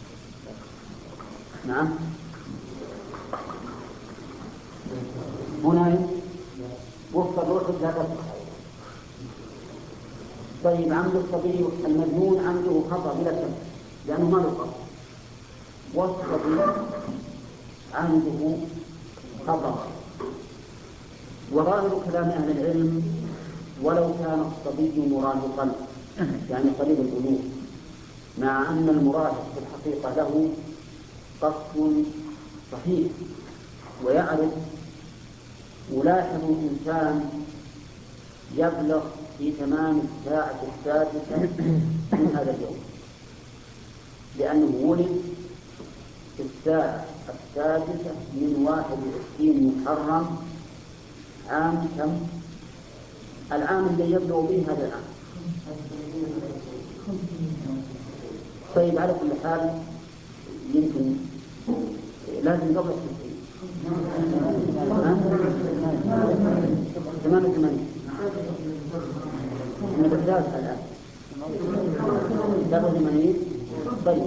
نعم هنا وفق الروح لا تصح. طيب عمد الصبي المجنون عمده خطأ بلا شك لأنه ما له قصد، والصبي عمده خطأ. وظاهر كلام أهل العلم: ولو كان الصبي مراهقا يعني قريب البلوغ، مع أن المراهق في الحقيقة له قصد صحيح ويعرف. ولاحظ إنسان يبلغ في تمام الساعة السادسة من هذا اليوم، لأنه ولد في الساعة السادسة من واحد وعشرين محرم عام كم؟ العام الذي يبلغ به هذا العام. طيب على كل حال يمكن لازم قبل التسعين ثمان وثمانين من الأحداث الآن ثمان وثمانين. طيب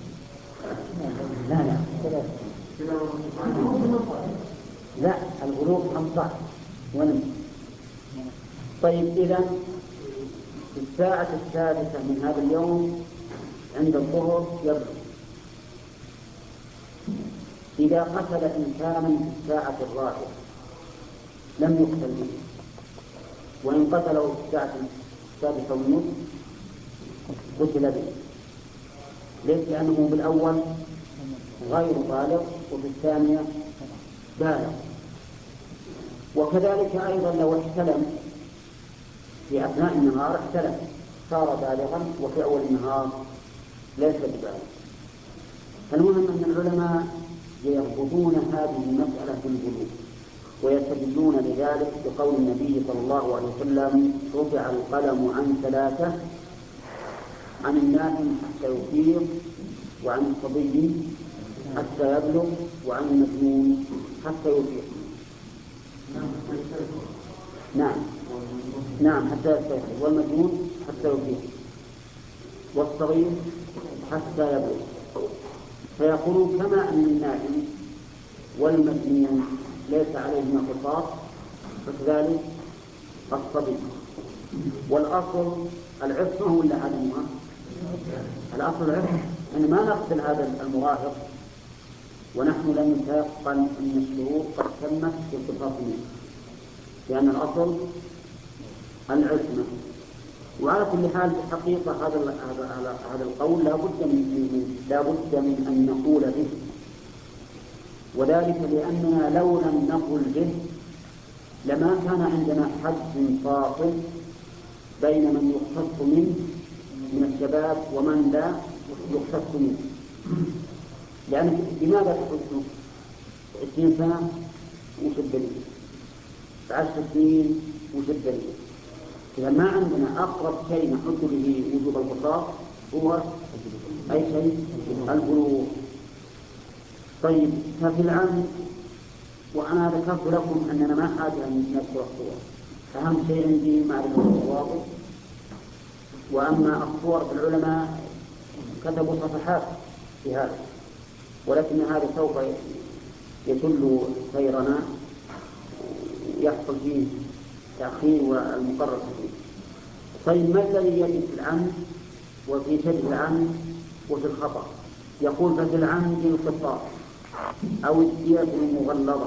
لا لا لا الغروب خمسة عشر ونم. طيب إذا في الساعة السادسة من هذا اليوم عند الظهر يبلغ. إذا قتل إنسانا في الساعة الرابعة لم يقتل به، وإن قتله في الساعة السادسة والنصف قتل به. ليس لأنه بالأول غير بالغ وفي الثانية بالغ. وكذلك أيضا لو احتلم في أثناء النهار احتلم صار بالغا وفي أول النهار ليس ببالغ. فالمهم أن العلماء يربطون هذه المسألة بالبلوغ ويستدلون لذلك بقول النبي صلى الله عليه وسلم: رفع القلم عن ثلاثة: عن النائم حتى يفيق، وعن الصبي حتى يبلغ، وعن المجنون حتى يفيق. نعم نعم حتى يستيقظ، والمجنون حتى يفيق، والصغير حتى يبلغ. فيقولون كما أن النائم والمجنون ليس عليهما قصاص فكذلك الصبي. والأصل العصمة ولا عدمها؟ الأصل العصمة، أن ما نقتل هذا المراهق ونحن لم نتيقن أن الشروط قد تمت في القصاص منه، لأن الأصل العصمة. وعلى كل حال الحقيقة هذا هذا هذا القول لا بد من لا بد من أن نقول به، وذلك لأننا لو لم نقل به لما كان عندنا حد فاصل بين من يختص منه من الشباب ومن لا يختص منه. لأن لماذا تحسه عشرين سنة وش الدليل؟ عشر سنين وش الدليل؟ إذا ما عندنا أقرب شيء نحط به وجوب القصاص هو أي شيء البلوغ. طيب ففي العام، وأنا ذكرت لكم أننا ما حاجة أن نذكر الصور، أهم شيء عندي معرفة الضوابط. وأما الصور فالعلماء كتبوا صفحات في هذا، ولكن هذا سوف يتل سيرنا يحصل فيه تأخير والمقرر فيه. طيب ما الذي يجب في العمد وفي شبه العمد وفي الخطأ؟ يقول: ففي العمد القصاص أو الدية المغلظة،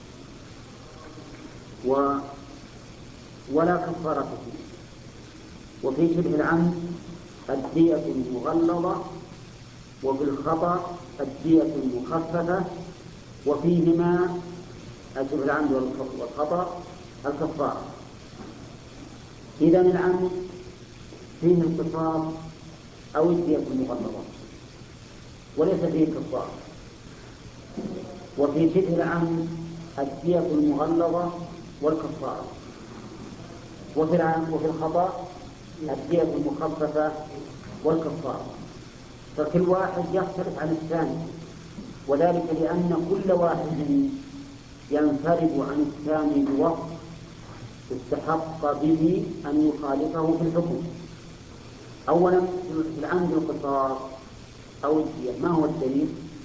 و ولا كفارة فيه. وفي شبه العمد الدية المغلظة، وفي الخطأ الدية المخففة، وفيهما شبه العمد والخطأ الكفارة. إذا العمد فيه القصاص أو الدية المغلظة وليس فيه الكفارة. وفي شبه العمد الدية المغلظة والكفارة، وفي العمد وفي الخطأ الدية المخففة والكفارة. فكل واحد يختلف عن الثاني، وذلك لأن كل واحد ينفرد عن الثاني بوقت استحق به أن يخالفه في الحكم. أولا في العمد القصاص أو الدية، ما هو الدليل؟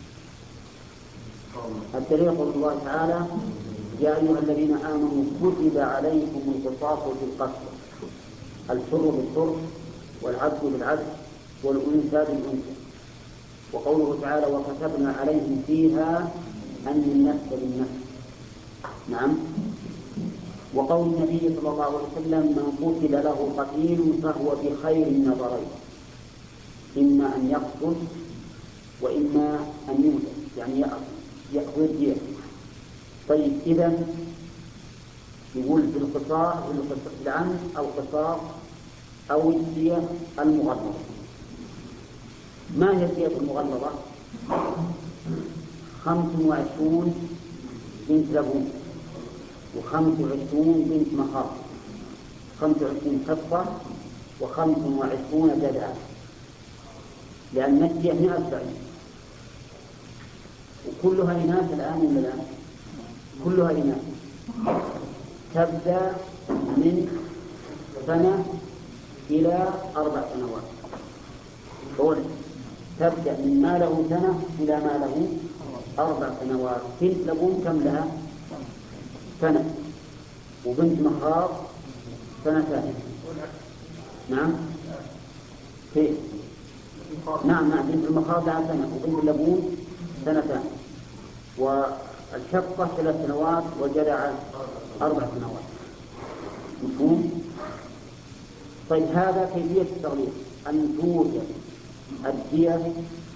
الدليل قول الله تعالى: يا أيها الذين آمنوا كتب عليكم القصاص في القتل، الحر بالحر والعبد بالعبد والأنثى بالأنثى. وقوله تعالى: وكتبنا عليهم فيها أن النفس بالنفس. نعم. وقول النبي صلى الله عليه وسلم: من قتل له قتيل فهو بخير النظرين، إما أن يقتل وإما أن يوجد، يعني يأخذ الدية. طيب، إذن يقول في القصاص في العمد أو القصاص أو الدية المغلظة. ما هي الدية المغلظة؟ خمس وعشرون بنت لبون، وخمس وعشرون بنت مخاض، خمس وعشرين حصة، وخمس وعشرون جدعة، لأن الدية مئة بعيد. وكلها إناث الآن ولا لا؟ كلها إناث. تبدأ من سنة إلى أربع سنوات. قول تبدأ من ما له سنة إلى ما له أربع سنوات. بنت لبون كم لها؟ سنة. وبنت مخاض سنتين. نعم كيف؟ نعم نعم بنت المخاض لها سنة، وبنت اللبون سنتان، والشقة ثلاث سنوات، والجدع أربع سنوات. مفهوم؟ طيب، هذا كيفية التغليظ: أن توجد الدية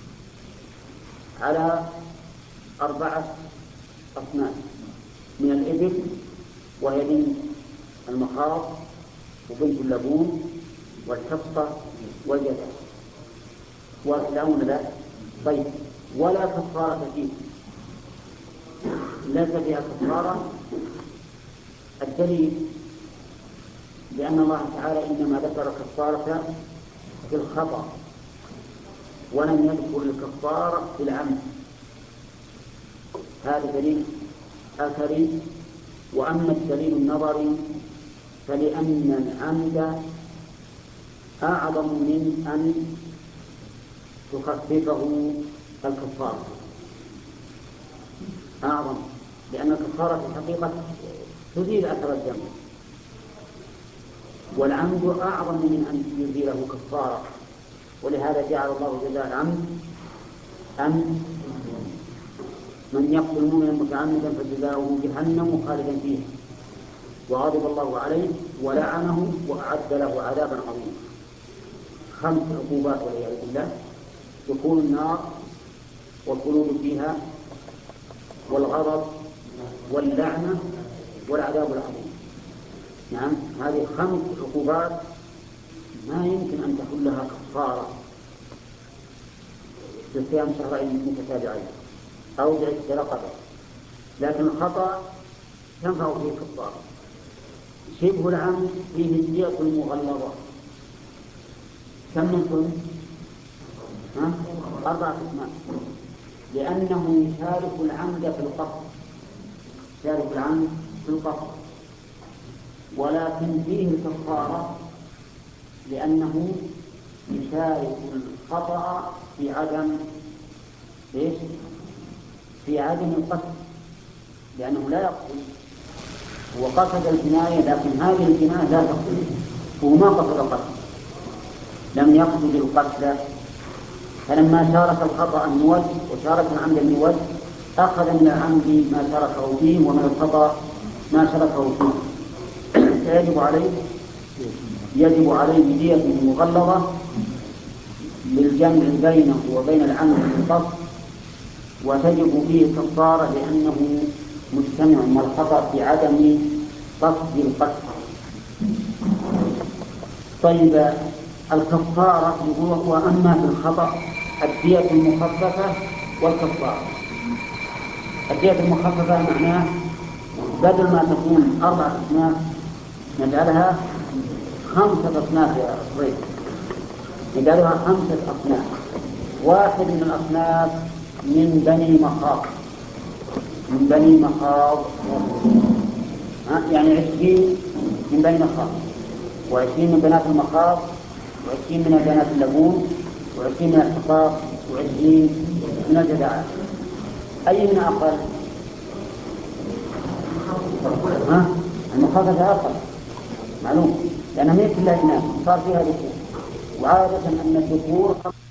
على أربعة أصناف من الإبل، وهي بنت المخاض وبنت اللبون والحصة والجدع. والأمر لا. طيب، ولا كفارة فيه، ليس فيها كفارة. الدليل لأن الله تعالى إنما ذكر الكفارة في الخطأ ولم يذكر الكفارة في العمد. هذا دليل أثري. وأما الدليل النظري فلأن العمد أعظم من أن تخففه الكفارة، أعظم، لأن الكفارة في الحقيقة تزيل أثر الدم، والعمد أعظم من أن يزيله كفارة. ولهذا جعل الله جزاء العمد أن من يقتل مؤمنا متعمدا فجزاؤه جهنم خالدا فيها وغضب الله عليه ولعنه وأعد له عذابا عظيما. خمس عقوبات والعياذ بالله: دخول النار والخلود فيها والغضب واللعنة والعذاب العظيم. نعم، هذه خمس عقوبات ما يمكن أن تكون لها كفارة بصيام شهرين متتابعين أو بعتق رقبة، لكن الخطأ تنفع فيه كفارة. شبه العمد فيه الدية المغلظة. كم منكم؟ ها؟ أربعة أسماء، لأنه يشارك العمد في القصد، يشارك العمد في القصد، ولكن فيه الكفارة لأنه يشارك الخطأ في عدم إيش؟ في عدم القصد، لأنه لا يقصد، هو قصد الجناية لكن هذه الجناية لا تقصد، هو ما قصد القتل، لم يقصد القتل. فلما شارك الخطأ النوج وشارك العمد النوج أخذ من العمد ما شاركه فيه ومن الخطأ ما شاركه فيه، فيجب عليه يجب عليه دية مغلظة للجمع بينه وبين العمل المنقص، وتجب فيه كفارة لأنه مجتمع مع الخطأ في عدم قصد القتل. طيب الكفارة هو وأما في الخطأ الدية المخففة والكفارة. الدية المخففة معناه بدل ما تكون أربعة أصناف نجعلها خمسة أصناف يا صغير، نجعلها خمسة أصناف. واحد من الأصناف من بني مخاض، من بني مخاض يعني عشرين من بني مخاض، وعشرين من بنات المخاض، وعشرين من بنات اللبون، وعشرين من الحقاق، وعشرين من الجدعاء. أي من أقل؟ ها؟ المخافة أقل معلوم، لأنها هي كلها إناث صار فيها ذكور، وعادة أن الذكور